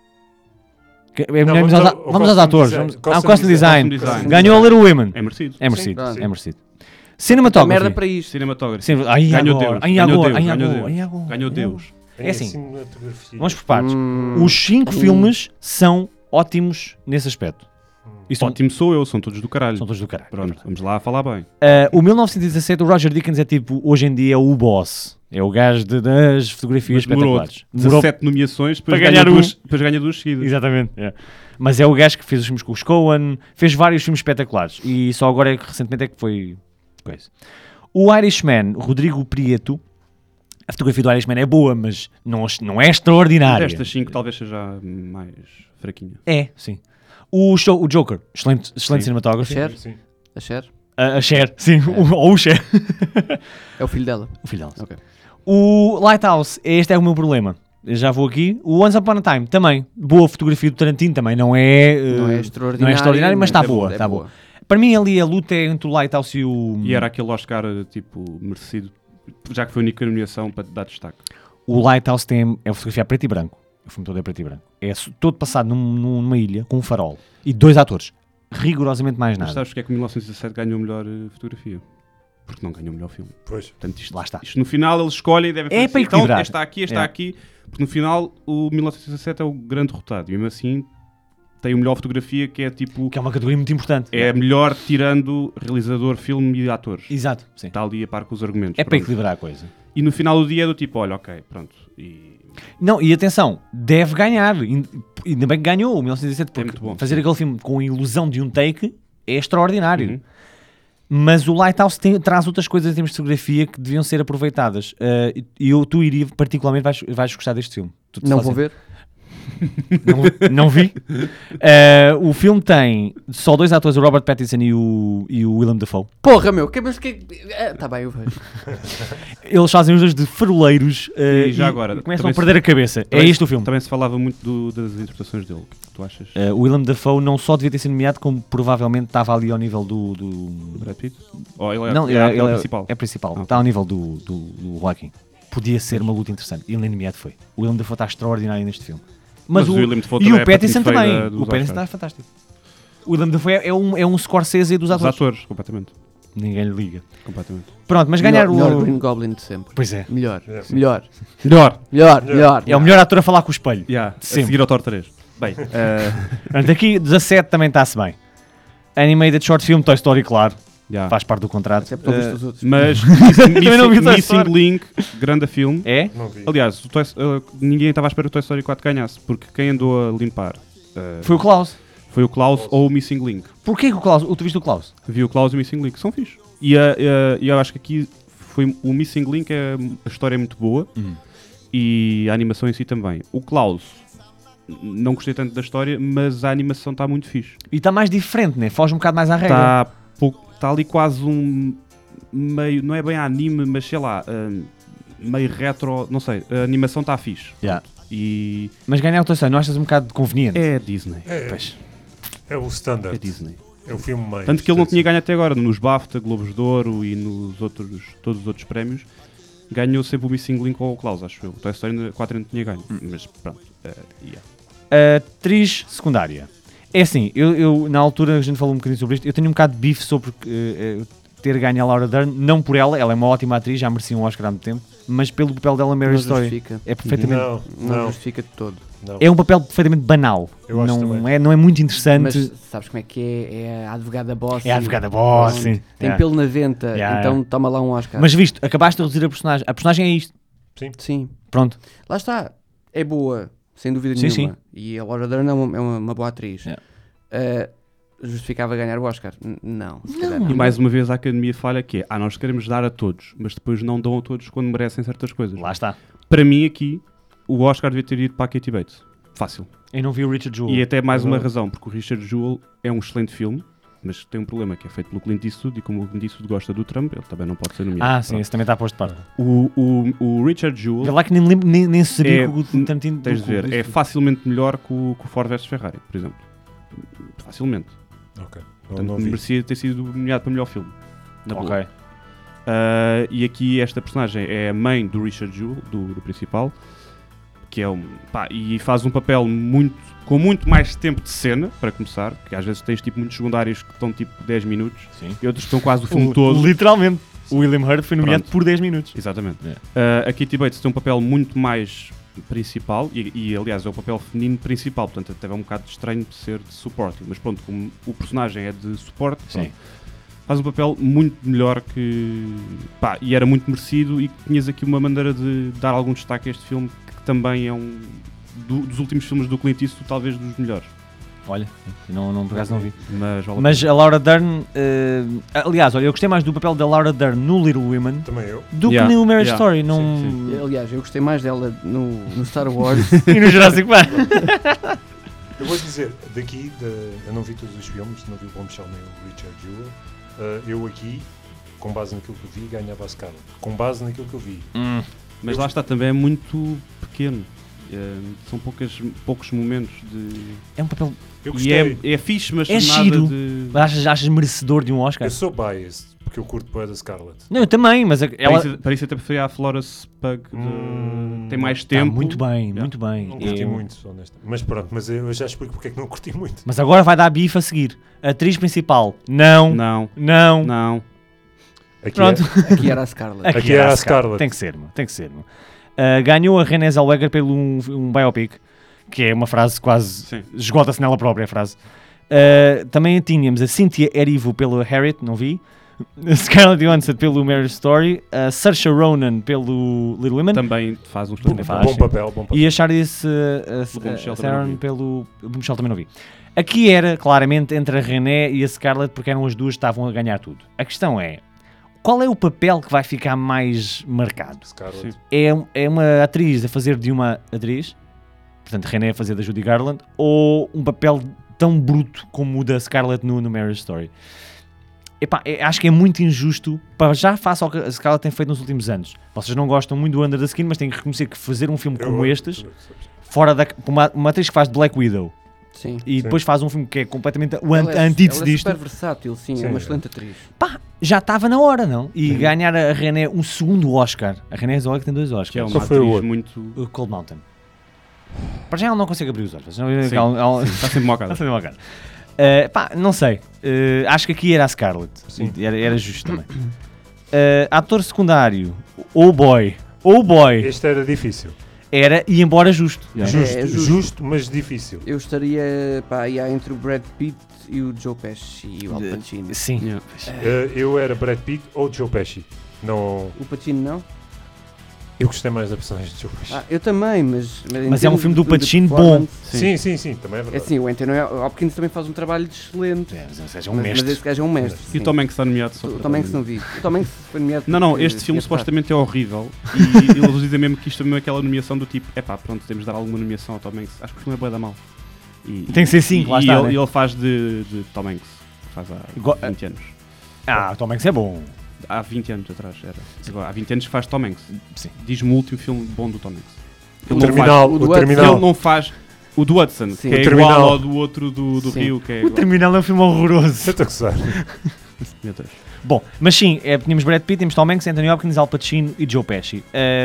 Não, Vamos aos atores. Costume Design. Design. Ganhou a Little Women. É merecido. É merecido, pronto. é merecido. Merda Cinematography. para isto. Cinematográfico. Sim, ai, Ganhou agora, Deus. ai, Ganhou agora, Deus. ai, Ganhou agora, Deus. ai, agora, Ganhou ai, Deus. É assim. Cinematografia. Vamos por partes. Hum. Os 5 filmes são ótimos nesse aspecto. E são, Ótimo sou eu, são todos do caralho. são todos do caralho. Pronto, vamos lá falar bem. O 1917, o Roger Dickens é tipo, hoje em dia, o boss. É o gajo das fotografias Mas demorou espetaculares. Demorou 17 nomeações, depois para ganha ganhar duas, depois ganha duas seguidas. Exatamente. É. Mas é o gajo que fez os filmes com os Coen, fez vários filmes espetaculares e só agora recentemente é que foi coisa. O Irishman, Rodrigo Prieto, a fotografia do Irishman é boa, mas não é extraordinária. Destas 5 talvez seja mais fraquinha. É, sim. O Joker, excelente Sim. cinematografia. Cher? Sim. A Cher? A Cher, sim, ou o Cher. É o filho dela. O filho dela. Ok. O Lighthouse, este é o meu problema. Eu já vou aqui. O Once Upon a Time, também. Boa fotografia do Tarantino, também. Não é extraordinário, mas está boa. Está boa. Para mim, ali a luta é entre o Lighthouse e o... E era aquele Oscar, tipo, merecido, já que foi a única nomeação para te dar destaque. O Lighthouse é a fotografia a preto e branco. O filme todo é preto e branco. É todo passado numa ilha com um farol. E 2 atores. Rigorosamente mais Mas nada. sabes porque é que 1917 ganhou melhor fotografia? Porque não ganhou melhor filme. Pois. Portanto, isto, Lá está. isto no final eles escolhem e devem É fazer para assim, então, equilibrar. este está aqui. Porque no final o 1917 é o grande derrotado. E mesmo assim tem a melhor fotografia que é tipo... Que é uma categoria muito importante. É a melhor tirando realizador, filme e atores. Exato, sim. Está ali a par com os argumentos. É para pronto. equilibrar a coisa. E no final do dia é do tipo, olha, ok, pronto. E Não, e atenção, deve ganhar. Ainda bem que ganhou o 1917, porque muito bom. fazer aquele filme com a ilusão de um take é extraordinário. Uhum. Mas o Lighthouse traz outras coisas em termos de fotografia que deviam ser aproveitadas. E tu iria, particularmente, vais gostar deste filme. Tu te Não fazes- vou ver. Não vi. O filme tem só 2 atores, o Robert Pattinson e o Willem Dafoe. Porra, meu. Tá bem, eu vejo. Eles fazem os dois de faroleiros E já agora, começam também a perder a cabeça. É também isto o filme. Também se falava muito das interpretações dele. O que tu achas? O Willem Dafoe não só devia ter sido nomeado, como provavelmente estava ali ao nível do... Do Brad Pitt? Ou ele é, Não, ele é principal? É principal. Ah, Está ao nível do Joaquin. Podia ser uma luta interessante. Ele nem nomeado foi. O Willem Dafoe está extraordinário neste filme. Mas o Willem Dafoe e também o é Pattinson patinho feio também. dos O Pattinson Oscars. está fantástico. O Willem Dafoe é um Scorsese dos Os atores. atores, completamente. Ninguém lhe liga. Completamente. Pronto, mas ganhar melhor o... Green Goblin de sempre. Pois é. Melhor. É, sim. Melhor. Melhor! Melhor. Melhor. É o melhor ator a falar com o espelho. Yeah, a Sempre. seguir ao Thor 3. Bem, Portanto, aqui 17 também está-se bem. Animated Short Film, Toy Story, claro. yeah. Faz parte do contrato. Até porque não viste os outros. Mas Também não vi Toy Missing Story. Link, grande filme. É? Não vi. Aliás, ninguém estava à espera que o Toy Story 4 ganhasse, porque quem andou a limpar Foi o Klaus. foi o Klaus ou o Missing Link. Porquê que o Klaus... Tu viste o Klaus? Vi o Klaus e o Missing Link, são fixe. E eu acho que aqui foi o Missing Link, a história é muito boa e a animação em si também. O Klaus, não gostei tanto da história, mas a animação está muito fixe. E está mais diferente, né? Foge um bocado mais à regra. Está ali quase um meio, não é bem anime, mas sei lá, meio retro, não sei, a animação está fixe. Yeah. E Mas ganhar o Toy Story não achas um bocado conveniente? é Disney. Pois. É o standard. É Disney. É o filme mais. Tanto que ele não tinha ganho até agora, nos BAFTA, Globos de Ouro e todos os outros prémios. Ganhou sempre o Missing Link ou o Klaus, acho eu. O Toy Story 4 não tinha ganho, mas pronto. Atriz secundária. É assim, eu na altura a gente falou um bocadinho sobre isto, eu tenho um bocado de bife sobre ter ganho a Laura Dern, não por ela é uma ótima atriz, já merecia um Oscar há muito tempo, mas pelo papel dela Mary Não Story. justifica. É perfeitamente... Não, Não não, justifica de todo. não. É um papel perfeitamente banal. Eu acho Não também. é, não é muito interessante. Mas sabes como é que é? É a advogada boss. É a advogada boss, sim. Tem Yeah. pelo na venta, Yeah, então yeah. toma lá um Oscar. Mas visto, acabaste de reduzir a personagem. A personagem é isto. Sim. Pronto. Lá está. É boa, sem dúvida Sim, nenhuma. E a Laura Dern é uma boa atriz. Yeah. Justificava ganhar o Oscar? Não. se calhar E não. mais uma vez a Academia falha que é, nós queremos dar a todos, mas depois não dão a todos quando merecem certas coisas. Lá está. Para mim aqui, o Oscar devia ter ido para a Katie Bates. Fácil. Eu não vi o Richard Jewell. E até mais uma Não. razão, porque o Richard Jewell é um excelente filme, mas tem um problema, que é feito pelo Clint Eastwood, e como o Clint Eastwood gosta do Trump, ele também não pode ser nomeado. Ah, sim, esse também está posto de parte. O Richard Vê Jewell, lá que nem sabia É- que o Tarantino... tens de ver, é facilmente melhor que o Ford vs Ferrari, por exemplo. Facilmente. Ok. Portanto, Não vi. merecia ter sido nomeado para melhor filme. Na boa. Ok. E aqui esta personagem é a mãe do Richard Jewell, do principal, que é e faz um papel com muito mais tempo de cena, para começar, porque às vezes tens tipo muitos secundários que estão tipo 10 minutos Sim. e outros que estão quase o filme todo. Literalmente. O William Hurt foi nomeado Pronto. por 10 minutos. Exatamente. É. A Katie Bates tem um papel muito mais principal e aliás é o papel feminino principal, portanto até é um bocado estranho de ser de suporte, mas pronto, como o personagem é de suporte, Sim. faz um papel muito melhor e era muito merecido, e tinhas aqui uma maneira de dar algum destaque a este filme, que também é dos últimos filmes do Clint Eastwood, talvez dos melhores. Olha, não, por acaso não vi. Mas, vale a Mas pena. a Laura Dern... aliás, olha, eu gostei mais do papel da Laura Dern no Little Women Também eu. do Yeah, que no Marriage yeah. Story. Não... Sim, Aliás, eu gostei mais dela no Star Wars. E no Jurassic Park. Eu vou dizer, eu não vi todos os filmes, não vi o Bombshell nem o Richard Jewell. Eu aqui, com base naquilo que eu vi, ganhava a Scarlett. Com base naquilo que eu vi. Mas lá está, também é muito pequeno. São poucos momentos de... É um papel... Eu E gostei. é fixe, mas É nada giro. de... Achas merecedor de um Oscar? Eu sou biased, porque eu curto bem da Scarlett. Não, eu também, mas ela... Para isso até preferia a Florence Pugh. Tem mais Tá tempo. muito bem, Yeah. muito bem. Não curti É- muito, honesta. Mas pronto, mas eu já explico porque é que não curti muito. Mas agora vai dar bife a seguir. Atriz principal. Não. Não. Aqui Pronto. Aqui era a Scarlett. Aqui era a Scarlett. Tem que ser, meu. Tem que ser, meu. Ganhou a Renée Zellweger pelo um biopic, que é uma frase quase... Sim. Esgota-se nela própria a frase. Também tínhamos a Cynthia Erivo pelo Harriet, não vi. A Scarlett Johansson pelo Marriage Story. A Saoirse Ronan pelo Little Women. Também faz uns Também faz. Bom papel, bom papel. E a Charlize Bombshell também Theron não vi. pelo Bombshell também não vi. Aqui era claramente entre a Renée e a Scarlett, porque eram as duas que estavam a ganhar tudo. A questão é, qual é o papel que vai ficar mais marcado? Scarlett. Sim. É uma atriz a fazer de uma atriz, portanto Renée a fazer da Judy Garland, ou um papel tão bruto como o da Scarlett no Marriage Story? Epá, acho que é muito injusto, já face ao que a Scarlett tem feito nos últimos anos. Vocês não gostam muito do Under the Skin, mas têm que reconhecer que fazer um filme como estes, fora da... uma atriz que faz de Black Widow, Sim. e depois faz um filme que é completamente a Ela é antítese disto, super versátil, sim, Sim, é uma é. excelente atriz. pá, já estava na hora, não? E ganhar a Renée um segundo Oscar. A Renée Zellweger tem 2 Oscars. Que é uma Só foi o atriz outro. muito... O Cold Mountain. Para já ela não consegue abrir os olhos. Sim, está sempre mocada. Está uma cara. Pá, não sei. Acho que aqui era a Scarlett. Sim. Era justo também. Ator secundário. Oh boy. Este era difícil. Era, e embora justo. Justo, É justo. justo, mas difícil. Eu estaria aí entre o Brad Pitt e o Joe Pesci e o Al Pacino. Sim. Yeah. Eu era Brad Pitt ou Joe Pesci. Não, O Pacino não? eu gostei mais da personagem de Joe Pesci. Eu também, mas em Mas é um termos filme do de Pacino performance, Sim, também é É verdade. assim, o Anthony Hopkins também faz um trabalho excelente. Mas seja um Mas mestre. esse gajo é um mestre. E sim. o Tom Hanks está nomeado só O para Tom Hanks dar- não vi. O Tom Hanks foi nomeado. Não, porque este filme tinha supostamente é horrível e eles dizem mesmo que isto é mesmo aquela nomeação do tipo, pronto, temos de dar alguma nomeação ao Tom Hanks. Acho que o filme é bué da mal. Tem que ser cinco, lá e está, ele, né? ele faz de Tom Hanks, faz há Igual- 20 anos. O Tom Hanks é bom. Há 20 anos atrás, era. Agora, há 20 anos que faz Tom Hanks. Sim. Diz-me o último filme bom do Tom Hanks. O Ele não Terminal. o O do Terminal. Ele não faz o do Hudson, Sim. que é O igual Terminal. ao do outro do Sim. Rio, que é O igual. Terminal é um filme horroroso. Eu estou a gozar. Meu Deus. Bom, mas sim, tínhamos Brad Pitt, tínhamos Tom Hanks, Anthony Hopkins, Al Pacino e Joe Pesci.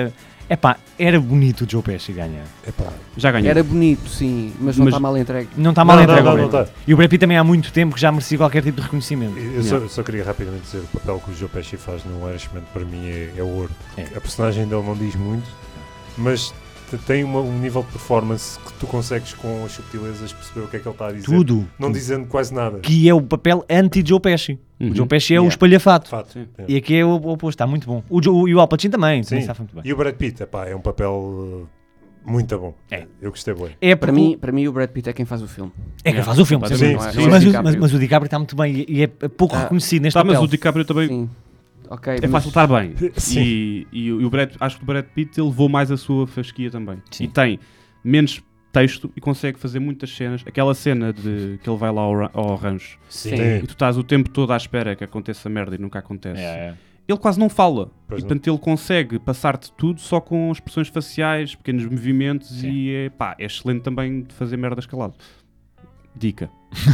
Era bonito o Joe Pesci ganhar. Epá, Já ganhou. Era bonito, sim, mas não Mas- está mal entregue. Não está mal Não, entregue não, ao não Brad está. Pitt. E o Brad Pitt também há muito tempo que já merecia qualquer tipo de reconhecimento. eu só queria rapidamente dizer, o papel que o Joe Pesci faz no Irishman para mim é ouro. É. A personagem dele não diz muito, mas tem um nível de performance que tu consegues com as subtilezas perceber o que é que ele está a dizer. Tudo. Não dizendo quase nada. Que é o papel anti-Joe Pesci. O Joe Pesci é o Yeah. espalhafato. Fato. Sim. É. E aqui é o oposto, está muito bom. E o Al Pacino também Sim. está muito bem. E o Brad Pitt, epá, é um papel muito bom. É. Eu gostei bem. É Para mim, o Brad Pitt é quem faz o filme. É que faz o filme. Sim, sim. não é- sim. não é Mas, DiCaprio. mas o DiCaprio está muito bem e é pouco Tá. reconhecido neste Tá, mas papel. o DiCaprio também Sim. Ok, é fácil estar bem. Sim. E o Brad, acho que o Brad Pitt ele levou mais a sua fasquia também. Sim. E tem menos texto e consegue fazer muitas cenas. Aquela cena de que ele vai lá ao rancho Sim. e tu estás o tempo todo à espera que aconteça merda e nunca acontece. É. Ele quase não fala. Pois E não. portanto ele consegue passar-te tudo só com expressões faciais, pequenos movimentos Sim. e é excelente também de fazer merdas calado. Dica.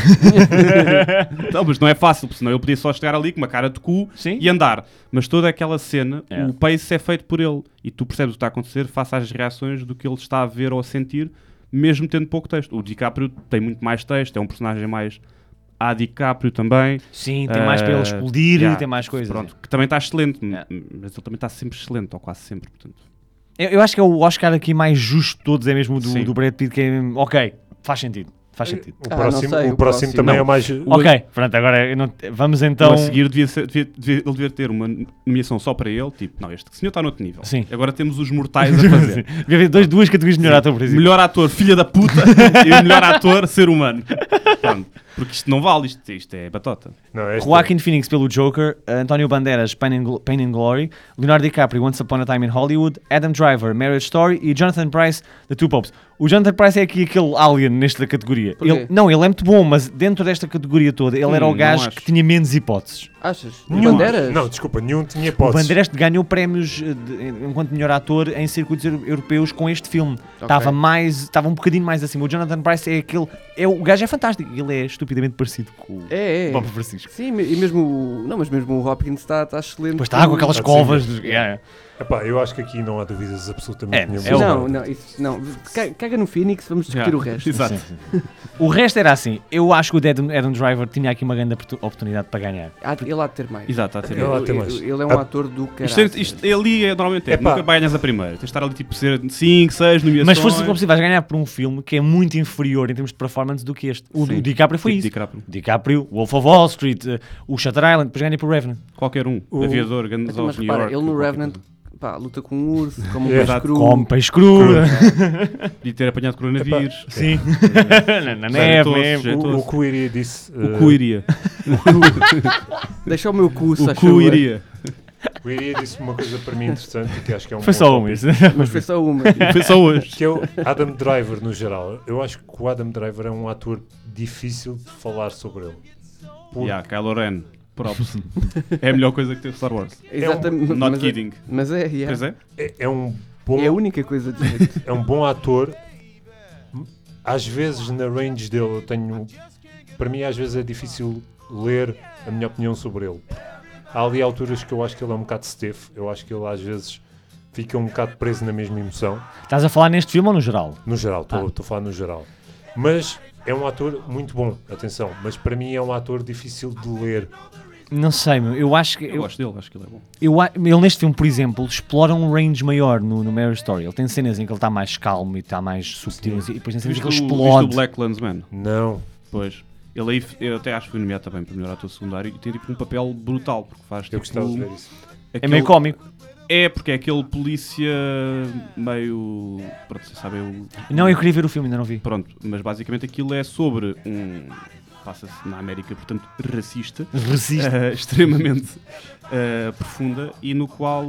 Não, mas não é fácil, porque senão ele podia só chegar ali com uma cara de cu Sim. e andar. Mas toda aquela cena, É. o pace é feito por ele. E tu percebes o que está a acontecer face às reações do que ele está a ver ou a sentir, mesmo tendo pouco texto. O DiCaprio tem muito mais texto, é um personagem mais a DiCaprio também. Sim, tem mais para ele explodir, yeah, tem mais coisas. Pronto, que também está excelente, É. mas ele também está sempre excelente, ou quase sempre. Portanto. Eu acho que é o Oscar aqui mais justo de todos, é mesmo o Sim. do Brad Pitt, que é mesmo, ok, faz sentido. Faz sentido. O próximo, não sei, o próximo também não. é o mais. Ok, pronto, agora eu não- vamos Então, então... a seguir ele devia ter uma nomeação só para ele, tipo, não, este senhor está noutro nível. Sim. Agora temos os mortais a fazer. Devia haver duas categorias de melhor ator, por exemplo. Melhor ator, filha da puta, e o melhor ator, ser humano. Pronto, porque isto não vale, isto é batota. Não, este Joaquin Phoenix pelo Joker, António Banderas, Pain and Glory, Leonardo DiCaprio, Once Upon a Time in Hollywood, Adam Driver, Marriage Story e Jonathan Pryce, The Two Popes. O Jonathan Pryce é aqui aquele alien nesta categoria. Porquê? Ele é muito bom, mas dentro desta categoria toda, ele era o não gajo acho. que tinha menos hipóteses. Achas? Nenhum. Bandeiras? Não, desculpa, nenhum tinha O hipótese. Banderas ganhou prémios enquanto melhor ator em circuitos europeus com este filme. Estava um bocadinho mais acima. O Jonathan Pryce é aquele... o gajo é fantástico. Ele é estupidamente parecido com o É. Bob Francisco. Sim, e mesmo o Hopkins está excelente. Depois está com aquelas Sim. covas. Epá, eu acho que aqui não há dúvidas absolutamente É, nenhuma. é o- Não, caga no Phoenix, vamos discutir o resto. Exato. O resto era assim. Eu acho que o Adam Driver tinha aqui uma grande oportunidade para ganhar. Ele há de ter mais. Exato, está a ser Ele há de ter mais. Ele é um ator do caralho. isto ali é normalmente Epá. nunca ganhas a primeira. Tens de estar ali tipo ser 5, 6 nomeações. Mas se fosse como se vais ganhar por um filme que é muito inferior em termos de performance do que este. O Sim. DiCaprio foi Tipo isso. DiCaprio. DiCaprio, Wolf of Wall Street, o Shutter Island, depois ganha por Revenant. Qualquer um. O- Aviador, Guns Então, mas of New repara, York. ele no qualquer Revenant coisa. pá, luta com um urso, como um É, peixe exato. cru. Com peixe cru. Podia ter apanhado coronavírus. Sim. Na Jeitou-se, neve. jeitou-se. O que o Iria disse. O cu iria. Deixa o meu cu, se O faz cu favor. iria. O Iria disse uma coisa para mim interessante que acho que é um Foi bom só um tópico, isso. Mas foi só uma. Foi só hoje. que é o Adam Driver no geral. Eu acho que o Adam Driver é um ator difícil de falar sobre ele. Porque Yeah, Kylo Ren. Props. É a melhor coisa que teve Star Wars. Exatamente. Not mas kidding. Mas é, yeah. Pois é? é um bom, É a única coisa de jeito. é um bom ator. Às vezes na range dele eu tenho. Para mim às vezes é difícil ler a minha opinião sobre ele. Há ali alturas que eu acho que ele é um bocado stiff. Eu acho que ele às vezes fica um bocado preso na mesma emoção. Estás a falar neste filme ou no geral? No geral, estou a falar no geral. Mas é um ator muito bom, atenção. Mas para mim é um ator difícil de ler. Não sei, meu. Eu acho que... Eu gosto dele, acho que ele é bom. Ele neste filme, por exemplo, explora um range maior no Marriage Story. Ele tem cenas em que ele está mais calmo e está mais subtil e depois tem cenas em que ele Viste o explode. Black Landsman? Não. Pois. Ele aí, eu até acho que foi nomeado também para melhor ator secundário e tem tipo um papel brutal, porque faz tipo... Eu gostava de ver isso. É meio cómico. É, porque é aquele polícia meio... Pronto, vocês sabem o... Não, eu queria ver o filme, ainda não vi. Pronto, mas basicamente aquilo é sobre um... Passa-se na América, portanto, racista. Resiste. Extremamente profunda e no qual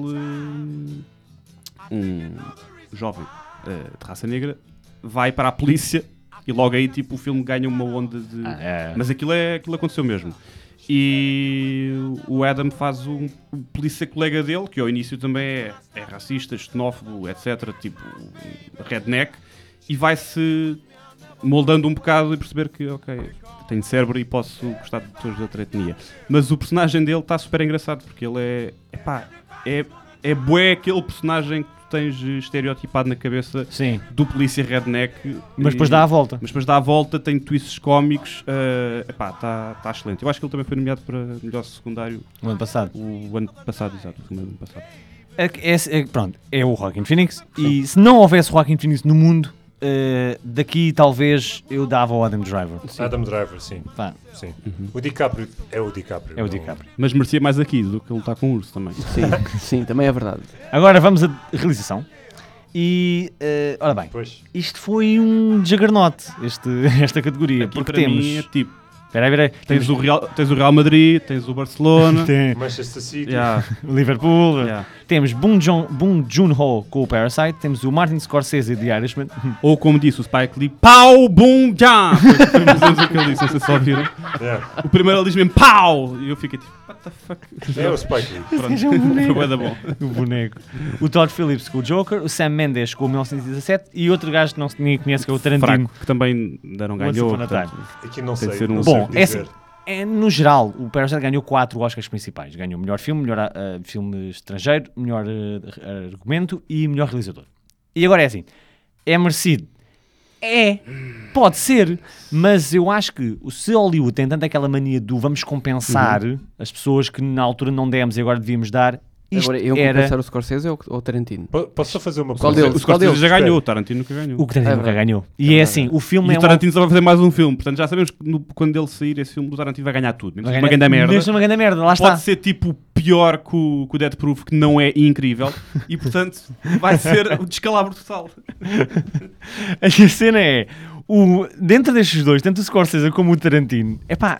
um jovem de raça negra vai para a polícia e logo aí tipo o filme ganha uma onda de... Mas aquilo aconteceu mesmo. E o Adam faz um polícia colega dele, que ao início também é racista, xenófobo, etc. Tipo, redneck, e vai-se moldando um bocado e perceber que, ok, tenho cérebro e posso gostar de pessoas de outra etnia. Mas o personagem dele está super engraçado, porque ele é bué aquele personagem que tu tens estereotipado na cabeça Sim. do polícia redneck. Mas depois dá a volta. Mas depois dá a volta, tem twists cómicos, está excelente. Eu acho que ele também foi nomeado para melhor secundário No ano passado. o ano passado, exato, o filme do ano passado. Pronto, é o Joaquin Phoenix. E se não houvesse Joaquin Phoenix no mundo, daqui talvez eu dava ao Adam Driver. Adam Driver, sim. Pá, Sim. O DiCaprio é o DiCaprio. é o não- DiCaprio. Mas merecia mais aqui do que lutar com o urso também. Sim, também é verdade. Agora vamos à realização. E, ora bem, Pois. isto foi um juggernaut, esta categoria. Aqui Porque para temos... mim é tipo, Espera aí. tens o Real Madrid, tens o Barcelona. Tem Manchester City. Yeah, o Liverpool. yeah. Temos Bong Joon-ho com o Parasite. Temos o Martin Scorsese de Irishman. Ou como disse o Spike Lee, pau, bum, já! Foi mais ou menos o que ele disse, não sei se só ouviram. Yeah. O primeiro ele diz mesmo pau! E eu fiquei tipo, what the fuck? É o Spike Lee. Pronto, gajo é um boneco. foi bué da bom. O boneco. O Todd Phillips com o Joker. O Sam Mendes com o 1917. E outro gajo que não ninguém conhece que é o Tarantino. Fraco, que também deram Once ganhou. Upon a portanto, Aqui não Tem sei. de ser um- Não sei Bom, o que é dizer. assim, no geral, o Parasite ganhou 4 Oscars principais. Ganhou melhor filme, melhor filme estrangeiro, melhor argumento e melhor realizador. E agora é assim, é merecido? Pode ser, mas eu acho que se Hollywood tem tanto aquela mania do vamos compensar as pessoas que na altura não demos e agora devíamos dar, isto Agora, eu era... compensar o Scorsese ou o Tarantino? Posso só fazer uma Qual pergunta? deles? O Scorsese já Espera. ganhou, o Tarantino nunca ganhou. O que Tarantino É nunca verdade. ganhou. E é assim, o filme E é o Tarantino só vai fazer mais um filme, portanto já sabemos que quando ele sair esse filme, o Tarantino vai ganhar tudo. Menos vai uma grande merda. Mesmo uma grande merda, lá está. Pode ser tipo pior que o Death Proof, que não é incrível, e portanto vai ser o descalabro total. A cena é, dentro destes dois, tanto o Scorsese como o Tarantino,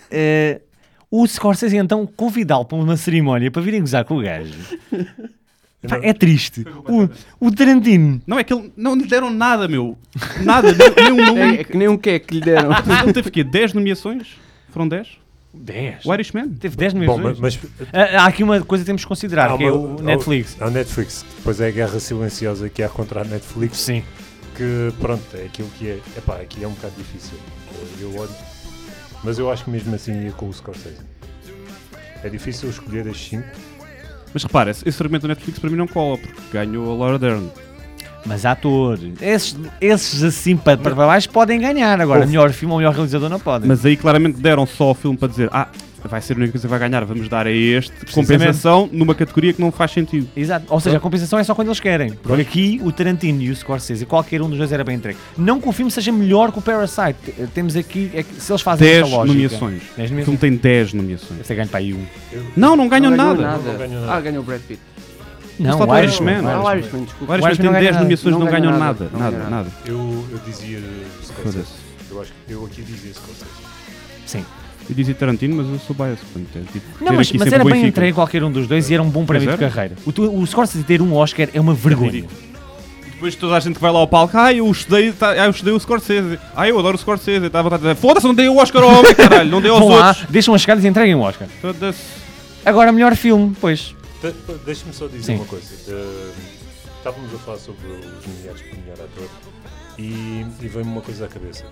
o Scorsese então convidá-lo para uma cerimónia para virem gozar com o gajo. Pá, é triste. O Tarantino, Não, é que ele não lhe deram nada, meu. Nada, nem um nome. É que nem um que lhe deram. Ele teve o quê? 10 nomeações? Foram 10? 10. O Irishman? Teve 10 Bom, nomeações. mas Há aqui uma coisa que temos que considerar, que é o Netflix. Há o Netflix. Depois é a guerra silenciosa que há contra a Netflix. Sim. Que pronto, é aquilo que é. Epá, aqui é um bocado difícil. Eu olho. Mas eu acho que mesmo assim ia com o Scorsese. É difícil escolher as 5. Mas repara, esse argumento da Netflix para mim não cola, porque ganhou a Laura Dern. Mas ator, esses assim para baixo podem ganhar. Agora, Ouve. melhor filme ou melhor realizador não podem. Mas aí claramente deram só ao filme para dizer vai ser a única coisa que vai ganhar, vamos dar a este compensação numa categoria que não faz sentido. Exato. Ou seja, a compensação é só quando eles querem. Porque aqui o Tarantino e o Scorsese, qualquer um dos dois era bem entregue. Não que o filme seja melhor que o Parasite. Temos aqui, se eles fazem 10 esta lógica... nomeações. 10 O filme nomeações. tem 10 nomeações. Deve ter ganho para aí um. Não ganham nada. Não ganhou nada. Ganhou o Brad Pitt. Não, Só o do Irishman. Irishman. O Irishman, desculpa. O Irishman Irishman não tem ganha 10 nada. nomeações, não Não ganham ganha nada. nada. Nada, nada. Eu dizia Scorsese. Foda-se. Eu acho que eu aqui dizia Scorsese. Sim. Eu dizia Tarantino, mas eu sou bias. Portanto, é tipo, Não, ter mas aqui era sempre o bem Benfica. entregue qualquer um dos dois e era um bom prémio de Pois carreira. O Scorsese ter um Oscar é uma vergonha. ridículo. Depois toda a gente que vai lá ao palco, eu estudei o Scorsese. Eu adoro o Scorsese. Está à vontade de dizer, foda-se, não dei o Oscar ao homem, caralho, não dei aos Vão lá, outros. deixam as caras e entreguem o Oscar. Foda-se. Agora, melhor filme, pois. Deixa-me só dizer Sim. uma coisa. Estávamos a falar sobre os nomeados para melhor ator e veio-me uma coisa à cabeça.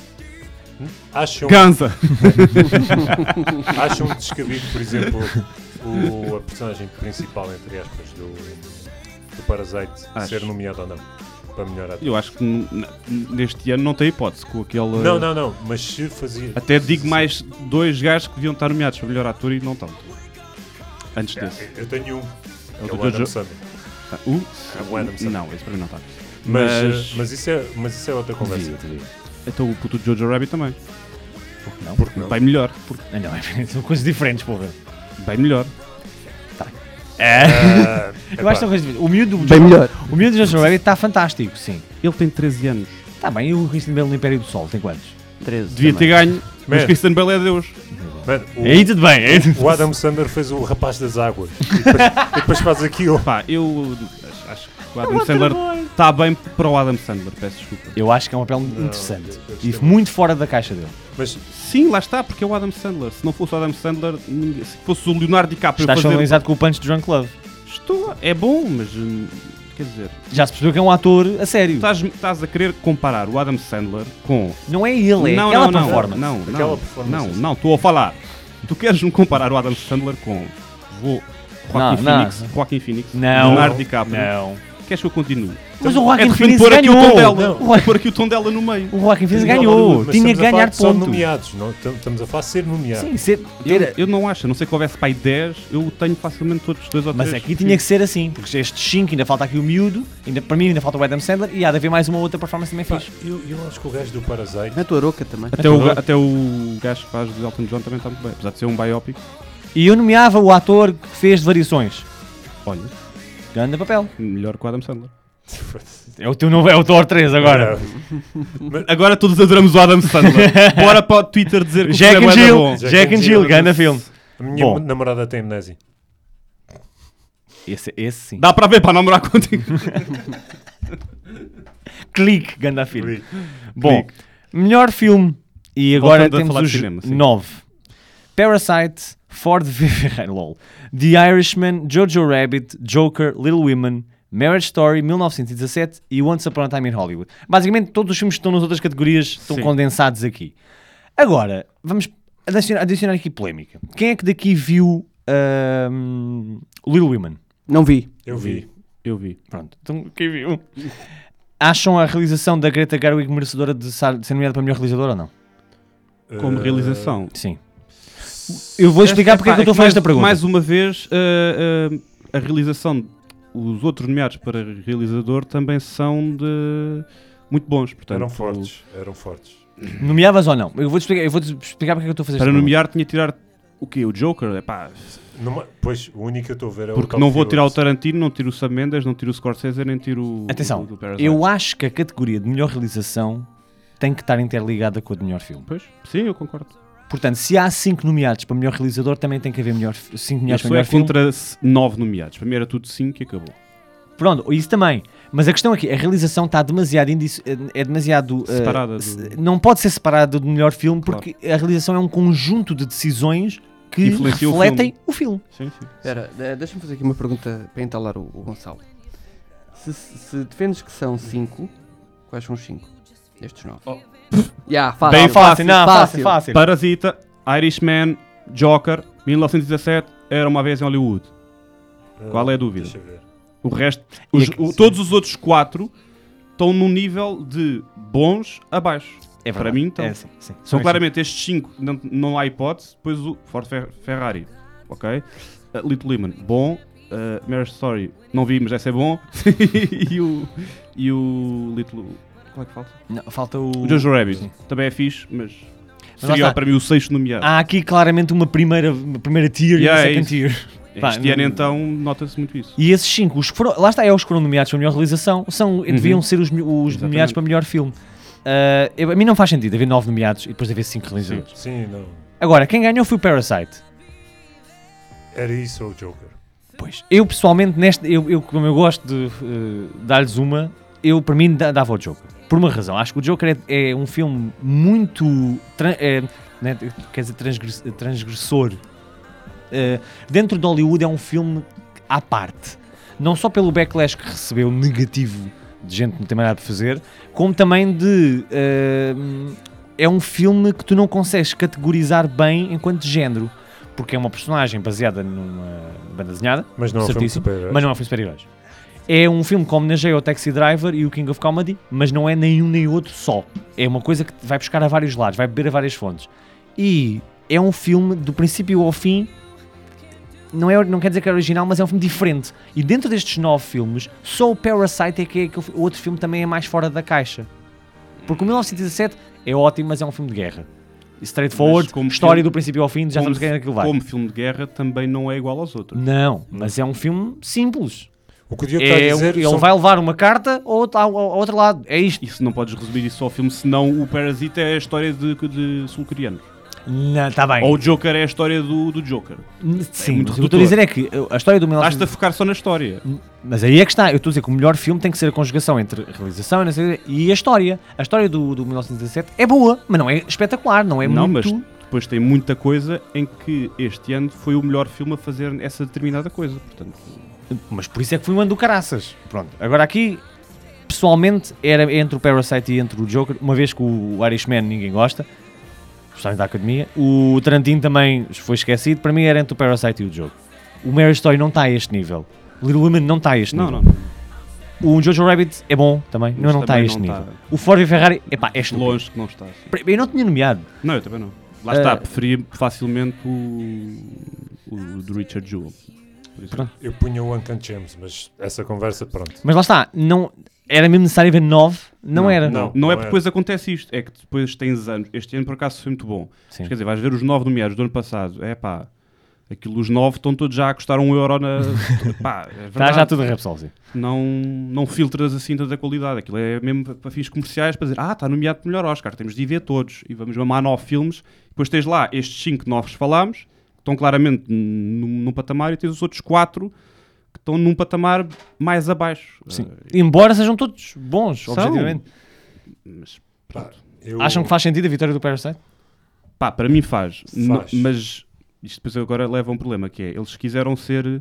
Ganza. Acham descabido, por exemplo, a personagem principal, entre aspas, do Parasite Acho. ser nomeado ou não para melhor ator? Eu acho que neste ano não tem hipótese com aquele... Não, mas se fazia. Até digo mais 2 gajos que deviam estar nomeados para melhor ator e não estão. Antes desse. Eu tenho um. É Que o é do o Adam Jojo. Sandler. O Adam Sandler. Não, esse para mim não está. Mas isso é outra conversa. Então o puto Jojo Rabbit também. Não, Porque não? Bem melhor. não, são coisas diferentes, porra. Bem melhor. Eu acho que são coisas diferentes. O miúdo Bem melhor. O miúdo de Jojo Rabbit está fantástico, sim. Ele tem 13 anos. Está bem, e o Christian Bale no Império do Sol, tem quantos? 13. Devia ter ganho. Mas Man. Christian Bale é Deus. Mano, Aí tudo bem. Aí tudo o Adam Sandler fez o Rapaz das Águas e depois faz aquilo. Pá, eu acho que o Adam Sandler está bem para o Adam Sandler, peço desculpa. Eu acho que é um papel interessante. eu E gostei muito fora da caixa dele. Mas Sim, lá está, porque é o Adam Sandler. Se não fosse o Adam Sandler, se fosse o Leonardo DiCaprio Estás fazer... familiarizado com o Punch Drunk Love. É bom, mas quer dizer, Já se percebeu que é um ator a sério. estás a querer comparar o Adam Sandler com... Não é ele, é aquela performance. Não, performance. não, estou a falar. Tu queres-me comparar o Adam Sandler com Joaquin Não, Phoenix, Joaquin Phoenix, Não. Leonardo DiCaprio, Não. queres que eu continue? Mas o Joaquin defino Phoenix pôr aqui o tom ganhou. dela. Pôr aqui o tom dela no meio. O Joaquin Phoenix Não, ganhou. mas Tinha estamos que a falar ganhar de só ponto. nomeados, não? Estamos a falar de ser nomeado. Sim, Eu não acho, a não ser que houvesse para aí 10, eu tenho facilmente todos 2 ou 3. mas aqui tinha que ser assim, porque estes 5 ainda falta aqui o miúdo, para mim ainda falta o Adam Sandler e há de haver mais uma outra performance também Pá, fixe. eu acho que o gajo do Parasite... Mete o Aroca também. Até o gajo que faz de Elton John também está muito bem, apesar de ser um biopic. E eu nomeava o ator que fez de variações. Olha, Grande papel. melhor que o Adam Sandler. É o teu novo, é o Thor 3 agora. Agora todos adoramos o Adam Sandler. Bora para o Twitter dizer que Jack o filme and é Jill. bom. Jack and Jill, grande filme. A minha Bom. namorada tem amnésia. Esse sim. Dá para ver para namorar contigo. Clique, grande filme. Clique. Bom, melhor filme. E agora Voltando a temos falar de os cinema, sim. 9. Parasite, Ford v Ferrari, lol. The Irishman, Jojo Rabbit, Joker, Little Women, Marriage Story, 1917 e Once Upon a Time in Hollywood. Basicamente, todos os filmes que estão nas outras categorias estão Sim. condensados aqui. Agora, vamos adicionar aqui polémica. Quem é que daqui viu Little Women? Não vi. Eu vi. Eu vi. Pronto, então quem viu? Acham a realização da Greta Gerwig merecedora de ser nomeada para melhor realizadora ou não? Como realização. Sim. Eu vou explicar porque é que eu estou a fazer esta pergunta. Mais uma vez, a realização, os outros nomeados para realizador também são muito bons. Portanto, Eram fortes. Nomeavas ou não? Eu vou-te explicar porque é que eu estou a fazer Para esta nomear tinha de tirar o quê? O Joker? Epá, Pois, o único que eu estou a ver é o porque Todd não vou tirar o Phillips. Tarantino, não tiro o Sam Mendes, não tiro o Scorsese, nem tiro Atenção, o do Parasite. eu acho que a categoria de melhor realização tem que estar interligada com a de melhor filme. Pois, sim, eu concordo. Portanto, se há 5 nomeados para melhor realizador, também tem que haver 5 Eu nomeados para sou melhor filme. contra 9 nomeados. Para mim era tudo 5 e acabou. Pronto, isso também. Mas a questão aqui, a realização está demasiado... é demasiado... Separada não pode ser separada do melhor filme, Claro. porque a realização é um conjunto de decisões que Influencia o refletem o filme. Sim, sim. Espera, deixa-me fazer aqui uma pergunta para entalar o Gonçalo. Se defendes que são 5, quais são os 5 destes 9? Oh. Fácil. Bem fácil, fácil. Parasita, Irishman, Joker, 1917, Era uma vez em Hollywood. Qual é a dúvida? Deixa eu ver. O resto, sim. todos os outros 4 estão num nível de bons a baixo. É Para verdade. mim, então. É, sim, sim. São claramente estes 5, não há hipótese. Depois o Ford Ferrari, ok? Little Women, bom. Marriage Story, não vi, mas esse é bom. e o Little... Qual é que falta? Não, falta o... O Jojo Rabbit, Sim. também é fixe, mas lá seria está. para mim o 6º nomeado. Há aqui claramente uma primeira tier Yeah, e é uma second tier. Pá, Este ano não- então nota-se muito isso. E esses 5, lá está, os que foram nomeados para melhor realização, deviam ser os Exatamente. nomeados para melhor filme. A mim não faz sentido haver 9 nomeados e depois haver 5 realizadores. Sim, não. Agora, quem ganhou foi o Parasite. Era isso ou o Joker? Pois. Eu pessoalmente, como eu gosto de dar-lhes uma, para mim dava o Joker. Por uma razão. Acho que o Joker é um filme muito quer dizer, transgressor. Dentro de Hollywood é um filme à parte. Não só pelo backlash que recebeu negativo de gente que não tem mais nada para fazer, como também é um filme que tu não consegues categorizar bem enquanto género. Porque é uma personagem baseada numa banda desenhada, Mas não é um filme de certíssimo, super-heróis. mas não é um filme de super-heróis. É um filme que homenageia o Taxi Driver e o King of Comedy, mas não é nenhum nem outro só. É uma coisa que vai buscar a vários lados, vai beber a várias fontes. E é um filme, do princípio ao fim, não quer dizer que é original, mas é um filme diferente. E dentro destes 9 filmes, só o Parasite é que o outro filme também é mais fora da caixa. Porque o 1917 é ótimo, mas é um filme de guerra. Straightforward, Mas como história filme- do princípio ao fim, já sabemos quem é que vai. Como filme de guerra também não é igual aos outros. Não, mas é um filme simples. O que o Diogo está a dizer... Ele vai levar uma carta ao outro lado. É isto. Isso não podes resumir isso ao filme, senão o Parasita é a história de sul-coreanos. Não, está bem. Ou o Joker é a história do Joker. Sim, muito mas o que eu estou a dizer é que a história do Estás-te 1917... a focar só na história. Mas aí é que está. Eu estou a dizer que o melhor filme tem que ser a conjugação entre a realização e a história. A história do 1917 é boa, mas não é espetacular, não é Não, muito... mas depois tem muita coisa em que este ano foi o melhor filme a fazer essa determinada coisa. Portanto, Mas por isso é que foi um ano do caraças. Pronto. Agora aqui, pessoalmente, era entre o Parasite e entre o Joker, uma vez que o Irishman ninguém gosta, especialmente da Academia. O Tarantino também foi esquecido. Para mim era entre o Parasite e o Joker. O Marriage Story não está a este nível. Little Women não está a este nível. não. O Jojo Rabbit é bom também, Mas não está a também este não nível. tá. O Ford e Ferrari, é estúpido. Longe que não estás. Eu não tinha nomeado. Não, eu também não. Lá está, preferia facilmente o do Richard Jewell. Por isso. Pronto. Eu punha o Uncut Gems, mas essa conversa, pronto. Mas lá está, não, era mesmo necessário ver 9? Não era. não. Não é era. porque depois acontece isto, é que depois tens anos. Este ano por acaso foi muito bom. Sim. Quer dizer, vais ver os 9 nomeados do ano passado. É pá, aquilo os 9 estão todos já a custar €1 na. Pá, é Está verdade. já tudo a Repsol, sim. Não filtras assim tanta qualidade. Aquilo é mesmo para fins comerciais, para dizer, está nomeado para melhor Oscar, temos de ir ver todos e vamos mamar 9 filmes. Depois tens lá estes 5 novos que falámos, que estão claramente num patamar, e tens os outros 4 que estão num patamar mais abaixo. Sim. Embora sejam todos bons, São. objetivamente. Mas, Pá, eu- Acham que faz sentido a vitória do Parasite? pá, para mim faz. Faz. Mas isto depois agora leva a um problema, que é, eles quiseram ser...